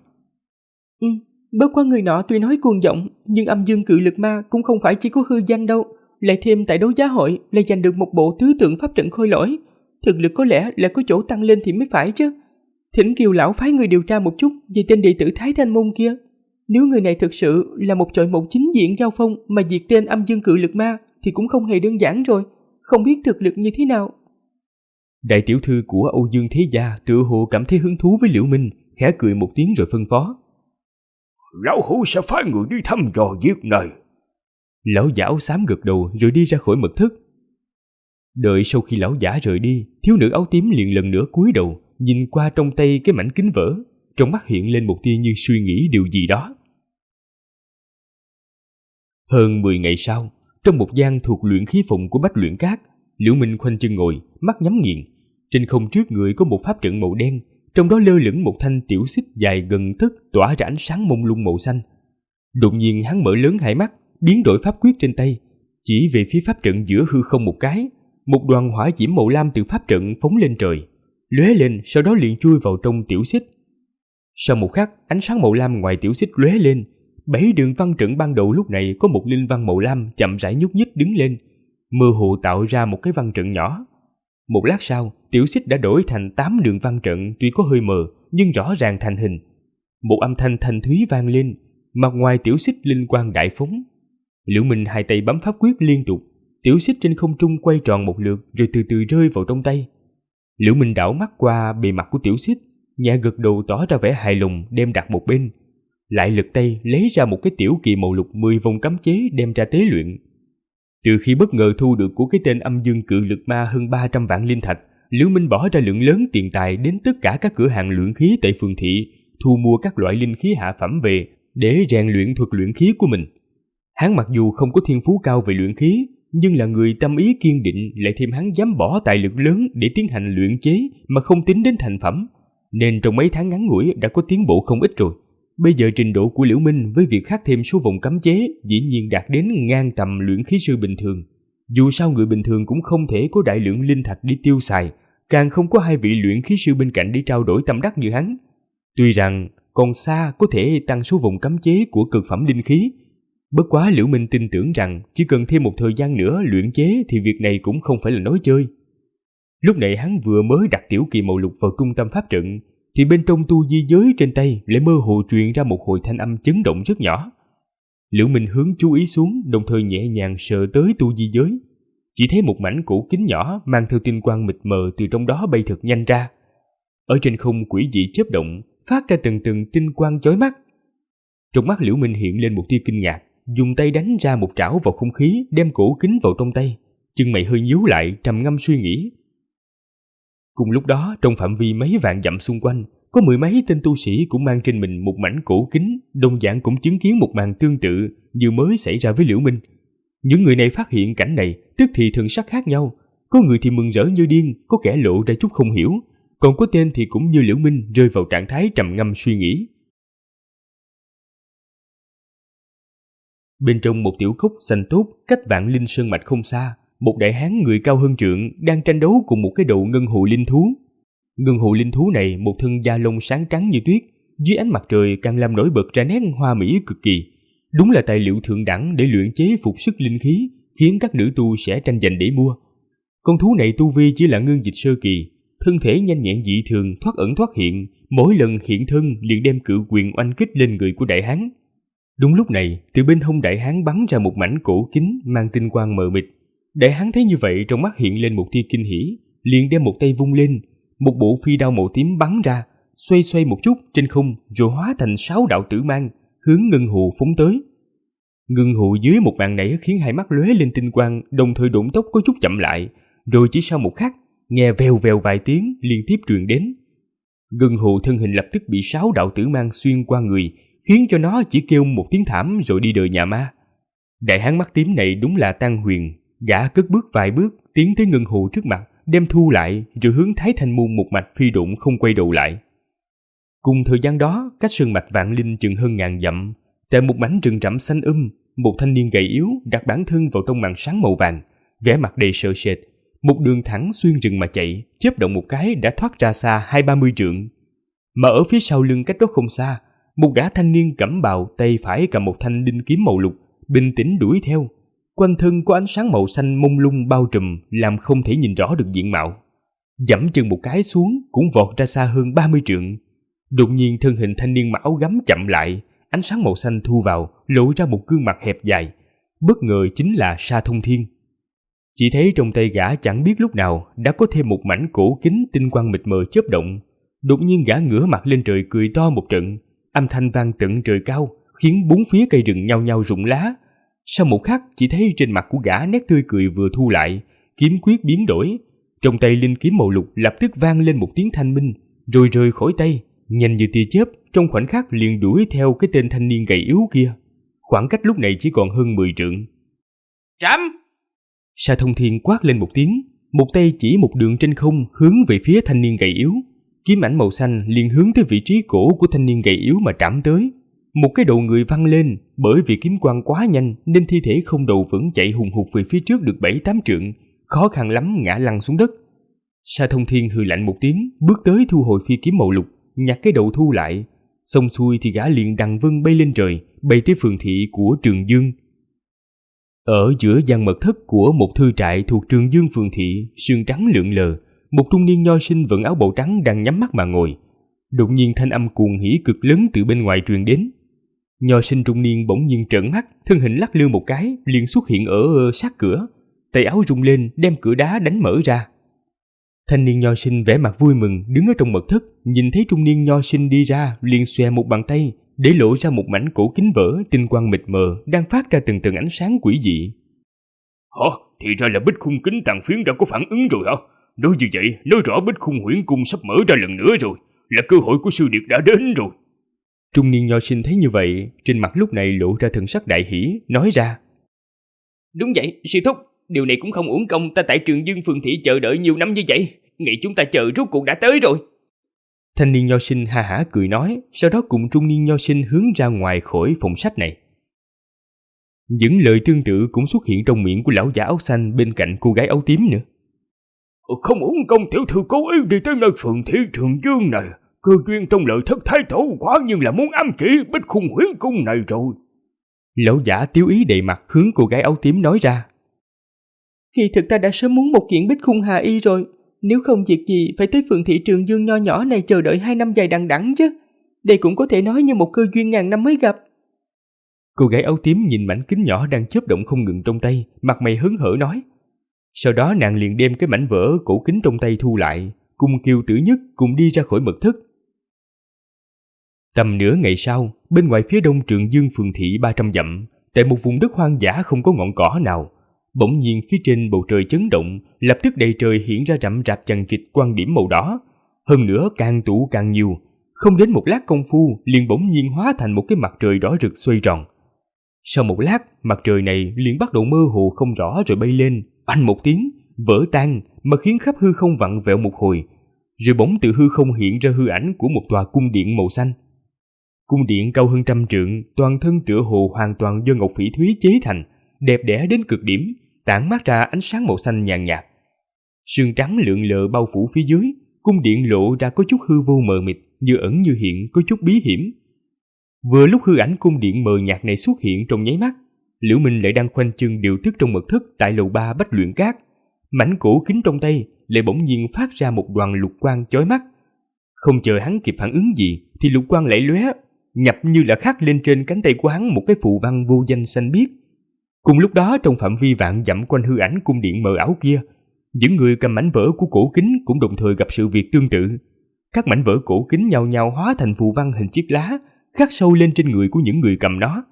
Bất quá người nọ tuy nói cuồng vọng, nhưng âm dương cự lực ma cũng không phải chỉ có hư danh đâu. Lại thêm tại đấu giá hội lại giành được một bộ tứ tượng pháp trận khôi lỗi, thực lực có lẽ là có chỗ tăng lên thì mới phải chứ. Thỉnh Kiều lão phái người điều tra một chút về tên đệ tử Thái Thanh Môn kia. Nếu người này thực sự là một chọi một chính diện giao phong mà diệt tên âm dương cự lực ma thì cũng không hề đơn giản rồi, không biết thực lực như thế nào. Đại tiểu thư của Âu Dương Thế Gia tựa hồ cảm thấy hứng thú với Liễu Minh, khẽ cười một tiếng rồi phân phó. Lão hữu sẽ phái người đi thăm dò việc này. Lão giả áo xám gật đầu rồi đi ra khỏi mật thất. Đợi sau khi lão giả rời đi, thiếu nữ áo tím liền lần nữa cúi đầu, nhìn qua trong tay cái mảnh kính vỡ, trong mắt hiện lên một tia như suy nghĩ điều gì đó. Hơn 10 ngày sau, trong một gian thuộc luyện khí phòng của Bách Luyện Cát, Liễu Minh khoanh chân ngồi, mắt nhắm nghiền. Trên không trước người có một pháp trận màu đen, trong đó lơ lửng một thanh tiểu xích dài gần tấc tỏa ra ánh sáng mông lung màu xanh. Đột nhiên hắn mở lớn hai mắt, biến đổi pháp quyết trên tay, chỉ về phía pháp trận giữa hư không một cái, một đoàn hỏa diễm màu lam từ pháp trận phóng lên trời, lóe lên sau đó liền chui vào trong tiểu xích. Sau một khắc, ánh sáng màu lam ngoài tiểu xích lóe lên, 7 đường văn trận ban đầu lúc này có một linh văn màu lam chậm rãi nhúc nhích đứng lên, mơ hồ tạo ra một cái văn trận nhỏ. Một lát sau, tiểu xích đã đổi thành 8 đường văn trận, tuy có hơi mờ nhưng rõ ràng thành hình. Một âm thanh thanh thúy vang lên, mặt ngoài tiểu xích linh quang đại phóng. Liễu Minh hai tay bấm pháp quyết liên tục, tiểu xích trên không trung quay tròn một lượt rồi từ từ rơi vào trong tay. Liễu Minh đảo mắt qua bề mặt của tiểu xích, nhẹ gật đầu tỏ ra vẻ hài lòng, đem đặt một bên, lại lật tay lấy ra một cái tiểu kỳ màu lục 10 vòng cấm chế đem ra tế luyện. Từ khi bất ngờ thu được của cái tên âm dương cự lực ma hơn 300 vạn linh thạch, Liễu Minh bỏ ra lượng lớn tiền tài đến tất cả các cửa hàng luyện khí tại phường thị, thu mua các loại linh khí hạ phẩm về để rèn luyện thuật luyện khí của mình. Hắn mặc dù không có thiên phú cao về luyện khí, nhưng là người tâm ý kiên định, lại thêm hắn dám bỏ tài lực lớn để tiến hành luyện chế mà không tính đến thành phẩm, nên trong mấy tháng ngắn ngủi đã có tiến bộ không ít rồi. Bây giờ trình độ của Liễu Minh với việc khắc thêm số vòng cấm chế dĩ nhiên đạt đến ngang tầm luyện khí sư bình thường. Dù sao người bình thường cũng không thể có đại lượng linh thạch đi tiêu xài, càng không có hai vị luyện khí sư bên cạnh đi trao đổi tâm đắc như hắn. Tuy rằng còn xa có thể tăng số vòng cấm chế của cực phẩm linh khí, bất quá Liễu Minh tin tưởng rằng chỉ cần thêm một thời gian nữa luyện chế thì việc này cũng không phải là nói chơi. Lúc này hắn vừa mới đặt tiểu kỳ màu lục vào trung tâm pháp trận, thì bên trong tu di giới trên tay lại mơ hồ truyền ra một hồi thanh âm chấn động rất nhỏ. Liễu Minh hướng chú ý xuống, đồng thời nhẹ nhàng sờ tới tu di giới, chỉ thấy một mảnh cổ kính nhỏ mang theo tinh quang mịt mờ từ trong đó bay thật nhanh ra. Ở trên không quỷ dị chớp động, phát ra từng từng tinh quang chói mắt. Trong mắt Liễu Minh hiện lên một tia kinh ngạc, dùng tay đánh ra một trảo vào không khí, đem cổ kính vào trong tay. Chân mày hơi nhíu lại, trầm ngâm suy nghĩ. Cùng lúc đó, trong phạm vi mấy vạn dặm xung quanh, có mười mấy tên tu sĩ cũng mang trên mình một mảnh cổ kính, đồng dạng cũng chứng kiến một màn tương tự như mới xảy ra với Liễu Minh. Những người này phát hiện cảnh này, tức thì thần sắc khác nhau. Có người thì mừng rỡ như điên, có kẻ lộ ra chút không hiểu, còn có tên thì cũng như Liễu Minh rơi vào trạng thái trầm ngâm suy nghĩ. Bên trong một tiểu khúc xanh tốt, cách Vạn Linh Sơn mạch không xa, một đại hán người cao hơn trượng đang tranh đấu cùng một cái đầu ngân hồ linh thú. Ngân hồ linh thú này một thân da lông sáng trắng như tuyết, dưới ánh mặt trời càng làm nổi bật ra nét hoa mỹ cực kỳ. Đúng là tài liệu thượng đẳng để luyện chế phục sức linh khí, khiến các nữ tu sẽ tranh giành để mua. Con thú này tu vi chỉ là ngưng dịch sơ kỳ, thân thể nhanh nhẹn dị thường, thoát ẩn thoát hiện, mỗi lần hiện thân liền đem cự quyền oanh kích lên người của đại hán. Đúng lúc này, từ bên hông đại hán bắn ra một mảnh cổ kính mang tinh quang mờ mịt. Đại hán thấy như vậy, trong mắt hiện lên một tia kinh hỉ, liền đem một tay vung lên, một bộ phi đao màu tím bắn ra, xoay xoay một chút trên không rồi hóa thành 6 đạo tử mang, hướng ngân hồ phóng tới. Ngân hồ dưới một màn này khiến hai mắt lóe lên tinh quang, đồng thời độn tốc có chút chậm lại, rồi chỉ sau một khắc, nghe vèo vèo vài tiếng liên tiếp truyền đến. Ngân hồ thân hình lập tức bị 6 đạo tử mang xuyên qua người, khiến cho nó chỉ kêu một tiếng thảm rồi đi đời nhà ma. Đại hán mắt tím này đúng là Tăng Huyền, gã cất bước vài bước tiến tới ngân hồ trước mặt, đem thu lại rồi hướng Thái Thanh Môn một mạch phi độn không quay đầu lại. Cùng thời gian đó, cách sơn mạch Vạn Linh chừng hơn ngàn dặm, tại một mảnh rừng rậm xanh một thanh niên gầy yếu đặt bản thân vào trong màn sáng màu vàng, vẻ mặt đầy sợ sệt, một đường thẳng xuyên rừng mà chạy, chớp động một cái đã thoát ra xa 20-30 trượng. Mà ở phía sau lưng cách đó không xa, một gã thanh niên cẩm bào tay phải cầm một thanh linh kiếm màu lục, bình tĩnh đuổi theo. Quanh thân có ánh sáng màu xanh mông lung bao trùm, làm không thể nhìn rõ được diện mạo. Giẫm chân một cái xuống cũng vọt ra xa hơn 30 trượng. Đột nhiên thân hình thanh niên mặc áo gấm chậm lại, ánh sáng màu xanh thu vào, lộ ra một gương mặt hẹp dài. Bất ngờ chính là Sa Thông Thiên. Chỉ thấy trong tay gã chẳng biết lúc nào đã có thêm một mảnh cổ kính tinh quang mịt mờ chớp động. Đột nhiên gã ngửa mặt lên trời cười to một trận, âm thanh vang tận trời cao, khiến bốn phía cây rừng nhao nhao rụng lá. Sau một khắc, chỉ thấy trên mặt của gã nét tươi cười vừa thu lại, kiếm quyết biến đổi, trong tay linh kiếm màu lục lập tức vang lên một tiếng thanh minh, rồi rời khỏi tay, nhanh như tia chớp, trong khoảnh khắc liền đuổi theo cái tên thanh niên gầy yếu kia. Khoảng cách lúc này chỉ còn hơn 10 trượng. Trảm! Sa Thông Thiên quát lên một tiếng, một tay chỉ một đường trên không hướng về phía thanh niên gầy yếu. Kiếm ảnh màu xanh liền hướng tới vị trí cổ của thanh niên gầy yếu mà trảm tới. Một cái đầu người văng lên, bởi vì kiếm quang quá nhanh nên thi thể không đầu vẫn chạy hùng hục về phía trước được 7-8 trượng, khó khăn lắm ngã lăn xuống đất. Sa Thông Thiên hừ lạnh một tiếng, bước tới thu hồi phi kiếm màu lục, nhặt cái đầu thu lại. Xong xuôi thì gã liền đằng vân bay lên trời, bay tới phường thị của Trường Dương. Ở giữa gian mật thất của một thư trại thuộc Trường Dương phường thị, sương trắng lượn lờ, một trung niên nho sinh vận áo bào trắng đang nhắm mắt mà ngồi. Đột nhiên thanh âm cuồng hỉ cực lớn từ bên ngoài truyền đến. Nho sinh trung niên bỗng nhiên trợn mắt, thân hình lắc lư một cái, liền xuất hiện ở sát cửa, tay áo rung lên đem cửa đá đánh mở ra. Thanh niên nho sinh vẻ mặt vui mừng đứng ở trong mật thất, nhìn thấy trung niên nho sinh đi ra, liền xòe một bàn tay để lộ ra một mảnh cổ kính vỡ tinh quang mịt mờ đang phát ra từng ánh sáng quỷ dị. Hả? Thì ra là Bích Khung Kính Tàn Phiến đã có phản ứng rồi hả? Nói như vậy, nói rõ Bích Khung Huyễn Cung sắp mở ra lần nữa rồi, là cơ hội của sư điệt đã đến rồi. Trung niên nho sinh thấy như vậy, trên mặt lúc này lộ ra thần sắc đại hỉ, nói ra: Đúng vậy, sư thúc, điều này cũng không uổng công ta tại Trường Dương phường thị chờ đợi nhiều năm như vậy, nghĩ chúng ta chờ rốt cuộc đã tới rồi. Thanh niên nho sinh ha hả cười nói, sau đó cùng trung niên nho sinh hướng ra ngoài khỏi phòng sách này. Những lời tương tự cũng xuất hiện trong miệng của lão giả áo xanh bên cạnh cô gái áo tím nữa. Không uổng công tiểu thư cố ý đi tới nơi phường thị Trường Dương này, cơ duyên trong lời thất thái tổ quả nhiên là muốn ám chỉ Bích Khung Huyễn Cung này rồi. Lão giả tiếu ý đầy mặt hướng cô gái áo tím nói ra: Kỳ thực ta đã sớm muốn một kiện Bích Khung Hà Y rồi, nếu không việc gì phải tới phường thị Trường Dương nho nhỏ này chờ đợi 2 năm dài đằng đẵng chứ. Đây cũng có thể nói như một cơ duyên ngàn năm mới gặp. Cô gái áo tím nhìn mảnh kính nhỏ đang chớp động không ngừng trong tay, mặt mày hớn hở nói. Sau đó nàng liền đem cái mảnh vỡ cổ kính trong tay thu lại, cùng Kiều Tử Nhất cùng đi ra khỏi mật thất. Tầm nửa ngày sau, bên ngoài phía đông Trường Dương phường thị 300 dặm, tại một vùng đất hoang dã không có ngọn cỏ nào, Bỗng nhiên phía trên bầu trời chấn động, lập tức đầy trời hiện ra rậm rạp chằng chịt quang điểm màu đỏ. Hơn nữa càng tụ càng nhiều, không đến một lát công phu liền bỗng nhiên hóa thành một cái mặt trời đỏ rực xoay tròn. Sau một lát, mặt trời này liền bắt đầu mơ hồ không rõ rồi bay lên, oanh một tiếng, vỡ tan mà khiến khắp hư không vặn vẹo một hồi, rồi bỗng từ hư không hiện ra hư ảnh của một tòa cung điện màu xanh. Cung điện cao hơn 100 trượng, toàn thân tựa hồ hoàn toàn do ngọc phỉ thúy chế thành, đẹp đẽ đến cực điểm, tản mát ra ánh sáng màu xanh nhàn nhạt. Sương trắng lượn lờ bao phủ phía dưới, cung điện lộ ra có chút hư vô mờ mịt, như ẩn như hiện, có chút bí hiểm. Vừa lúc hư ảnh cung điện mờ nhạt này xuất hiện trong nháy mắt, Liễu Minh lại đang khoanh chân điều tức trong mật thất tại lầu 3 Bách Luyện Các. Mảnh cổ kính trong tay lại bỗng nhiên phát ra một đoàn lục quang chói mắt. Không chờ hắn kịp phản ứng gì thì lục quang lại lóe, nhập như là khắc lên trên cánh tay của hắn một cái phù văn vô danh xanh biếc. Cùng lúc đó, trong phạm vi vạn dặm quanh hư ảnh cung điện mờ ảo kia, những người cầm mảnh vỡ của cổ kính cũng đồng thời gặp sự việc tương tự. Các mảnh vỡ cổ kính nhao nhao hóa thành phù văn hình chiếc lá, khắc sâu lên trên người của những người cầm nó.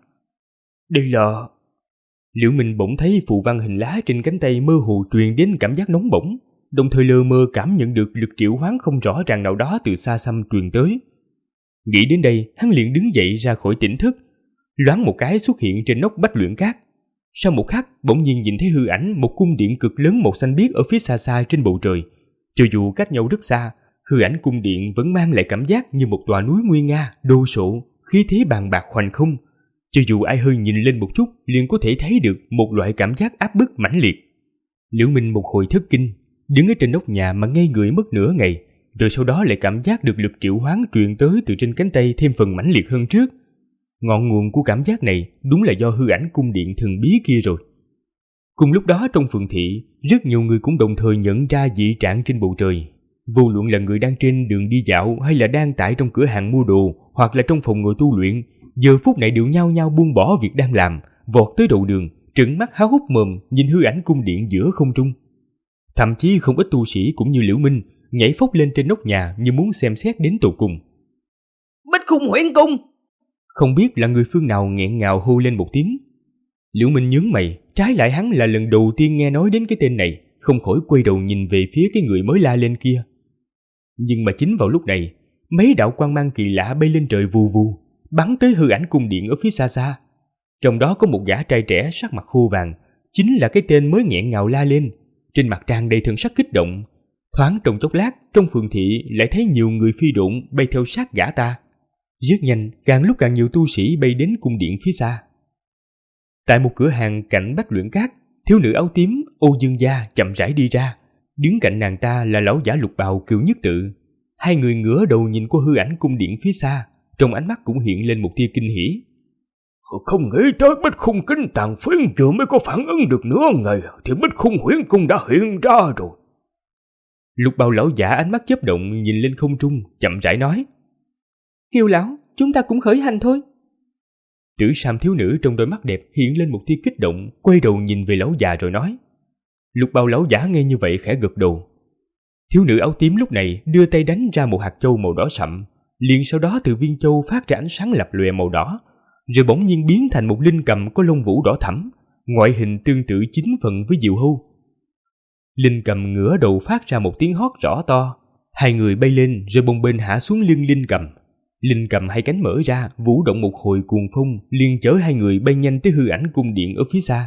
Đây là... Liễu Minh bỗng thấy phù văn hình lá trên cánh tay mơ hồ truyền đến cảm giác nóng bỏng, đồng thời lờ mờ cảm nhận được lực triệu hoán không rõ ràng nào đó từ xa xăm truyền tới. Nghĩ đến đây, hắn liền đứng dậy ra khỏi tỉnh thức, loáng một cái xuất hiện trên nóc Bách Luyện Các. Sau một khắc, bỗng nhiên nhìn thấy hư ảnh một cung điện cực lớn màu xanh biếc ở phía xa xa trên bầu trời. Cho dù cách nhau rất xa, hư ảnh cung điện vẫn mang lại cảm giác như một tòa núi nguy nga, đồ sộ, khí thế bàn bạc hoành không. Cho dù ai hơi nhìn lên một chút liền có thể thấy được một loại cảm giác áp bức mãnh liệt. Liễu Minh một hồi thất kinh, đứng ở trên nóc nhà mà ngây người mất nửa ngày, rồi sau đó lại cảm giác được lực triệu hoán truyền tới từ trên cánh tay thêm phần mãnh liệt hơn trước. Ngọn nguồn của cảm giác này đúng là do hư ảnh cung điện thần bí kia rồi. Cùng lúc đó trong phường thị, rất nhiều người cũng đồng thời nhận ra dị trạng trên bầu trời. Vô luận là người đang trên đường đi dạo hay là đang tại trong cửa hàng mua đồ hoặc là trong phòng ngồi tu luyện, giờ phút này đều nhao nhao buông bỏ việc đang làm, vọt tới đầu đường, trừng mắt há hốc mồm nhìn hư ảnh cung điện giữa không trung. Thậm chí không ít tu sĩ cũng như Liễu Minh nhảy phóc lên trên nóc nhà như muốn xem xét đến tột cùng. Bích Khung Huyễn Cung! Không biết là người phương nào nghẹn ngào hô lên một tiếng. Liễu Minh nhướng mày, trái lại hắn là lần đầu tiên nghe nói đến cái tên này, không khỏi quay đầu nhìn về phía cái người mới la lên kia. Nhưng mà chính vào lúc này, mấy đạo quang mang kỳ lạ bay lên trời vù vù, bắn tới hư ảnh cung điện ở phía xa xa. Trong đó có một gã trai trẻ sắc mặt khô vàng, chính là cái tên mới nghẹn ngào la lên, trên mặt tràn đầy thần sắc kích động. Thoáng trong chốc lát, trong phường thị lại thấy nhiều người phi độn bay theo sát gã ta. Rất nhanh, càng lúc càng nhiều tu sĩ bay đến cung điện phía xa. Tại một cửa hàng cạnh Bách Luyện Các, thiếu nữ áo tím Ô Dương Gia chậm rãi đi ra. Đứng cạnh nàng ta là lão giả lục bào Cửu Nhất Tự. Hai người ngửa đầu nhìn qua hư ảnh cung điện phía xa, trong ánh mắt cũng hiện lên một tia kinh hỉ. Không nghĩ tới Bích Khung Kính Tàn Phiến vừa mới có phản ứng được nửa ngày thì Bích Khung Huyễn Cung đã hiện ra rồi. Lục bào lão giả ánh mắt chớp động nhìn lên không trung, chậm rãi nói: Kiều lão, chúng ta cũng khởi hành thôi. Tử sam thiếu nữ trong đôi mắt đẹp hiện lên một tia kích động, quay đầu nhìn về lão già rồi nói. Lục bào lão giả nghe như vậy khẽ gật đầu. Thiếu nữ áo tím lúc này đưa tay đánh ra một hạt châu màu đỏ sậm, liền sau đó từ viên châu phát ra ánh sáng lập lòe màu đỏ, rồi bỗng nhiên biến thành một linh cầm có lông vũ đỏ thẫm, ngoại hình tương tự 9 phần với diều hâu. Linh cầm ngửa đầu phát ra một tiếng hót rõ to, hai người bay lên rồi bồng bềnh hạ xuống lưng linh cầm. Linh cầm hai cánh mở ra, vũ động một hồi cuồng phong, liền chở hai người bay nhanh tới hư ảnh cung điện ở phía xa.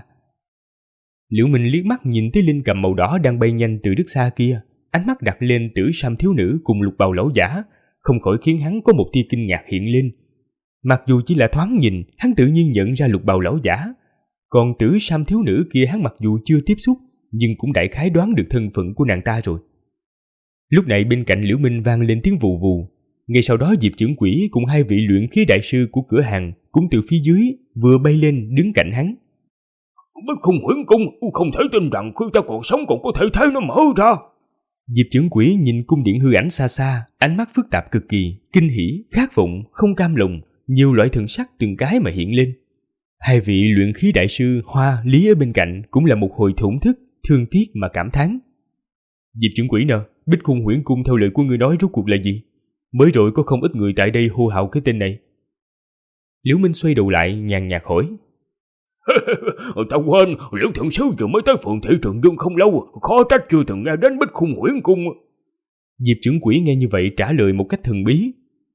Liễu Minh liếc mắt nhìn tới linh cầm màu đỏ đang bay nhanh từ rất xa kia, ánh mắt đặt lên Tử Sam thiếu nữ cùng lục bào lão giả, không khỏi khiến hắn có một tia kinh ngạc hiện lên. Mặc dù chỉ là thoáng nhìn, hắn tự nhiên nhận ra lục bào lão giả, còn Tử Sam thiếu nữ kia hắn mặc dù chưa tiếp xúc, nhưng cũng đại khái đoán được thân phận của nàng ta rồi. Lúc này bên cạnh Liễu Minh vang lên tiếng vù vù. Ngay sau đó Diệp trưởng quỹ cùng hai vị luyện khí đại sư của cửa hàng cũng từ phía dưới vừa bay lên đứng cạnh hắn. Bích Khung Huyễn Cung, không thể tin rằng khi ta còn sống còn có thể thấy nó mở ra. Diệp trưởng quỹ nhìn cung điện hư ảnh xa xa, ánh mắt phức tạp cực kỳ, kinh hỉ, khát vọng, không cam lòng, nhiều loại thần sắc từng cái mà hiện lên. Hai vị luyện khí đại sư Hoa, Lý ở bên cạnh cũng là một hồi thổn thức, thương tiếc mà cảm thán. Diệp trưởng quỹ nè, Bích Khung Huyễn Cung theo lời của ngươi nói rốt cuộc là gì? Mới rồi có không ít người tại đây hô hào cái tên này. Liễu Minh xoay đầu lại nhàn nhạt hỏi. Ta quên, Liễu thượng sứ vừa mới tới Phượng Thị Trường Dương không lâu, khó trách chưa từng nghe đến Bích Khung Huyễn Cung. Diệp trưởng quỹ nghe như vậy trả lời một cách thần bí.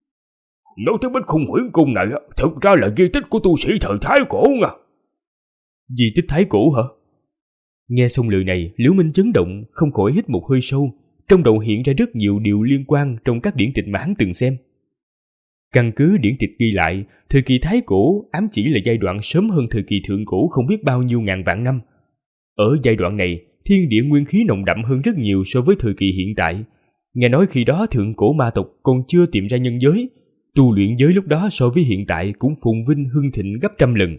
Nói tới Bích Khung Huyễn Cung này, thực ra là di tích của tu sĩ thời Thái Cổ nha. Di tích Thái Cổ hả? Nghe xong lời này, Liễu Minh chấn động, không khỏi hít một hơi sâu. Trong đầu hiện ra rất nhiều điều liên quan trong các điển tịch mà hắn từng xem. Căn cứ điển tịch ghi lại, thời kỳ Thái Cổ ám chỉ là giai đoạn sớm hơn thời kỳ Thượng Cổ không biết bao nhiêu ngàn vạn năm. Ở giai đoạn này, thiên địa nguyên khí nồng đậm hơn rất nhiều so với thời kỳ hiện tại. Nghe nói khi đó Thượng Cổ ma tộc còn chưa tìm ra nhân giới, tu luyện giới lúc đó so với hiện tại cũng phồn vinh hưng thịnh gấp trăm lần.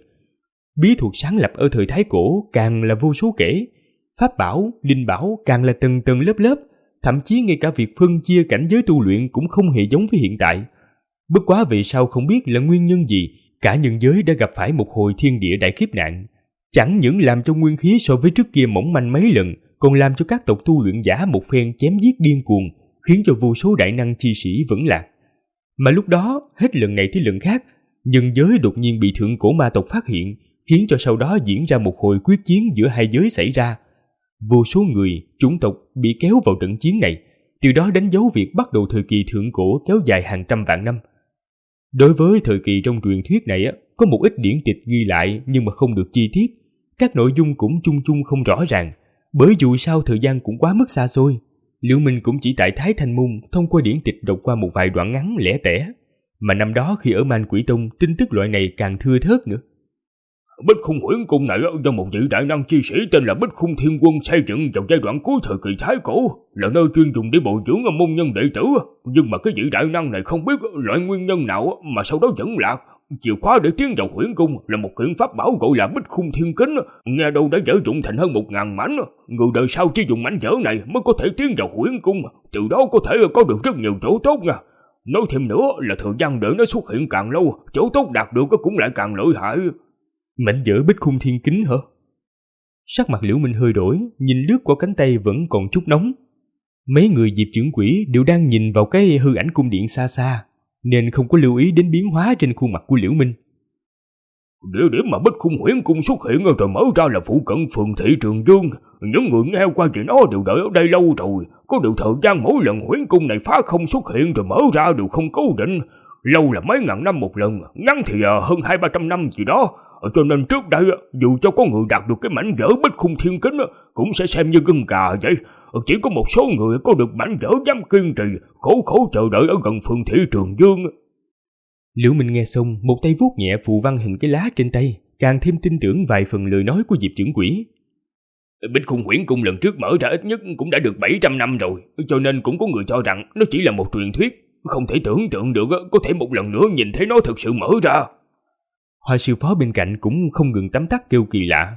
Bí thuật sáng lập ở thời Thái Cổ càng là vô số kể, pháp bảo, linh bảo càng là tầng tầng lớp lớp, thậm chí ngay cả việc phân chia cảnh giới tu luyện cũng không hề giống với hiện tại. Bất quá vì sao không biết là nguyên nhân gì, cả nhân giới đã gặp phải một hồi thiên địa đại kiếp nạn. Chẳng những làm cho nguyên khí so với trước kia mỏng manh mấy lần, còn làm cho các tộc tu luyện giả một phen chém giết điên cuồng, khiến cho vô số đại năng chi sĩ vẫn lạc. Mà lúc đó, hết lần này tới lần khác, nhân giới đột nhiên bị Thượng Cổ ma tộc phát hiện, khiến cho sau đó diễn ra một hồi quyết chiến giữa hai giới xảy ra. Vô số người, chủng tộc bị kéo vào trận chiến này, từ đó đánh dấu việc bắt đầu thời kỳ Thượng Cổ kéo dài hàng trăm vạn năm. Đối với thời kỳ trong truyền thuyết này, có một ít điển tịch ghi lại nhưng mà không được chi tiết. Các nội dung cũng chung chung không rõ ràng, bởi dù sao thời gian cũng quá mức xa xôi. Liễu Minh cũng chỉ tại Thái Thanh Môn thông qua điển tịch đọc qua một vài đoạn ngắn lẻ tẻ. Mà năm đó khi ở Man Quỷ Tông, tin tức loại này càng thưa thớt nữa. Bích Khung Huyễn Cung này do một vị đại năng chi sĩ tên là Bích Khung Thiên Quân xây dựng vào giai đoạn cuối thời kỳ Thái Cổ, là nơi chuyên dùng để bồi dưỡng môn nhân đệ tử. Nhưng mà cái vị đại năng này không biết loại nguyên nhân nào mà sau đó vẫn lạc. Chìa khóa để tiến vào Huyễn Cung là một kiện pháp bảo gọi là Bích Khung Thiên Kính, nghe đâu đã dở dụng thành hơn 1000 mảnh. Người đời sau chỉ dùng mảnh vỡ này mới có thể tiến vào Huyễn Cung, từ đó có thể có được rất nhiều chỗ tốt nha. Nói thêm nữa là thời gian đợi nó xuất hiện càng lâu, chỗ tốt đạt được cũng lại càng lợi hại. Mảnh vỡ Bích Khung Thiên Kính hả? Sắc mặt Liễu Minh hơi đổi, nhìn lướt qua cánh tay vẫn còn chút nóng. Mấy người Diệp trưởng quỹ đều đang nhìn vào cái hư ảnh cung điện xa xa, nên không có lưu ý đến biến hóa trên khuôn mặt của Liễu Minh. Địa điểm mà Bích Khung Huyễn Cung xuất hiện rồi mở ra là phụ cận Phường Thị Trường Dương. Những người nghe qua chuyện đó đều đợi ở đây lâu rồi. Có điều thời gian mỗi lần Huyễn Cung này phá không xuất hiện rồi mở ra đều không cố định. Lâu là mấy ngàn năm một lần, ngắn thì hơn 200-300 năm gì đó. Cho nên trước đây, dù cho có người đạt được cái mảnh vỡ Bích Khung Thiên Kính, cũng sẽ xem như gân gà vậy. Chỉ có một số người có được mảnh vỡ dám kiên trì, khổ chờ đợi ở gần Phường Thị Trường Dương. Liễu Minh nghe xong, một tay vuốt nhẹ phù văn hình cái lá trên tay, càng thêm tin tưởng vài phần lời nói của Diệp trưởng quỹ. Bích Khung Huyễn Cung lần trước mở ra ít nhất cũng đã được 700 năm rồi, cho nên cũng có người cho rằng nó chỉ là một truyền thuyết, không thể tưởng tượng được có thể một lần nữa nhìn thấy nó thực sự mở ra. Hoa sư phó bên cạnh cũng không ngừng tấm tắc kêu kỳ lạ.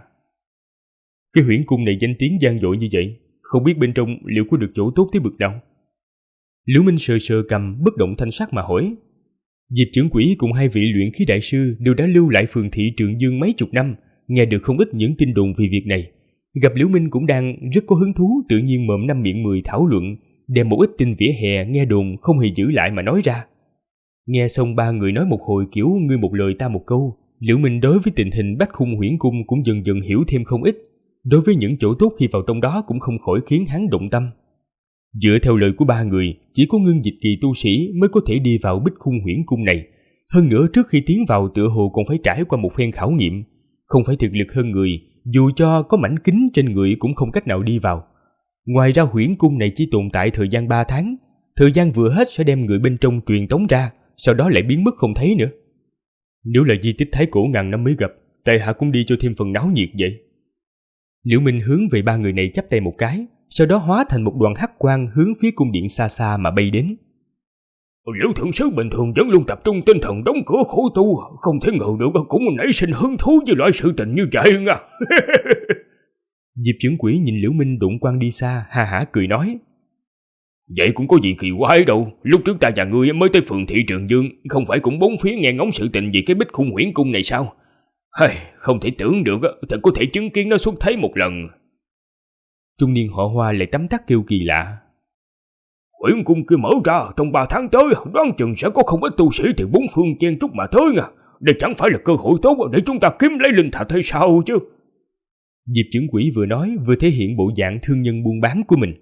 Cái Huyễn Cung này danh tiếng vang dội như vậy, không biết bên trong liệu có được chỗ tốt tới bực nào. Liễu Minh sờ sờ cầm, bất động thanh sắc mà hỏi. Diệp trưởng quỹ cùng hai vị luyện khí đại sư đều đã lưu lại Phường Thị Trường Dương mấy chục năm, nghe được không ít những tin đồn về việc này. Gặp Liễu Minh cũng đang rất có hứng thú, tự nhiên mồm năm miệng mười thảo luận, đem một ít tin vỉa hè nghe đồn không hề giữ lại mà nói ra. Nghe xong ba người nói một hồi kiểu ngươi một lời ta một câu, Liễu Minh đối với tình hình Bách Khung Huyễn Cung cũng dần dần hiểu thêm không ít. Đối với những chỗ tốt khi vào trong đó cũng không khỏi khiến hắn động tâm. Dựa theo lời của ba người, chỉ có ngưng dịch kỳ tu sĩ mới có thể đi vào Bích Khung Huyễn Cung này. Hơn nữa trước khi tiến vào tựa hồ còn phải trải qua một phen khảo nghiệm. Không phải thực lực hơn người, dù cho có mảnh kính trên người cũng không cách nào đi vào. Ngoài ra Huyễn Cung này chỉ tồn tại thời gian 3 tháng. Thời gian vừa hết sẽ đem người bên trong truyền tống ra, sau đó lại biến mất không thấy nữa. Nếu là di tích Thái Cổ ngàn năm mới gặp, tại hạ cũng đi cho thêm phần náo nhiệt vậy. Liễu Minh hướng về ba người này chắp tay một cái, sau đó hóa thành một đoàn hắc quang hướng phía cung điện xa xa mà bay đến. Liễu thượng sứ bình thường vẫn luôn tập trung tinh thần đóng cửa khổ tu, không thể ngờ được cũng nảy sinh hứng thú với loại sự tình như vậy nha. Diệp trưởng quỹ nhìn Liễu Minh đụng quang đi xa, ha hả cười nói. Vậy cũng có gì kỳ quái đâu, lúc trước ta và ngươi mới tới Phường Thị Trường Dương, không phải cũng bốn phía nghe ngóng sự tình về cái Bích Khung Huyễn Cung này sao? Không thể tưởng được, thật có thể chứng kiến nó xuất thấy một lần. Trung niên họ Hoa lại tấm tắc kêu kỳ lạ. Huyễn Cung kia mở ra trong 3 tháng tới, đoán chừng sẽ có không ít tu sĩ từ bốn phương chen trúc mà tới nha. đây chẳng phải là cơ hội tốt để chúng ta kiếm lấy linh thạch hay sao chứ? Diệp trưởng quỹ vừa nói vừa thể hiện bộ dạng thương nhân buôn bán của mình.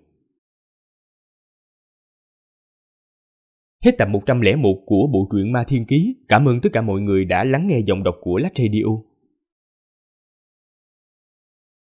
Hết tập 101 của bộ truyện Ma Thiên Ký. Cảm ơn tất cả mọi người đã lắng nghe giọng đọc của Lách Radio.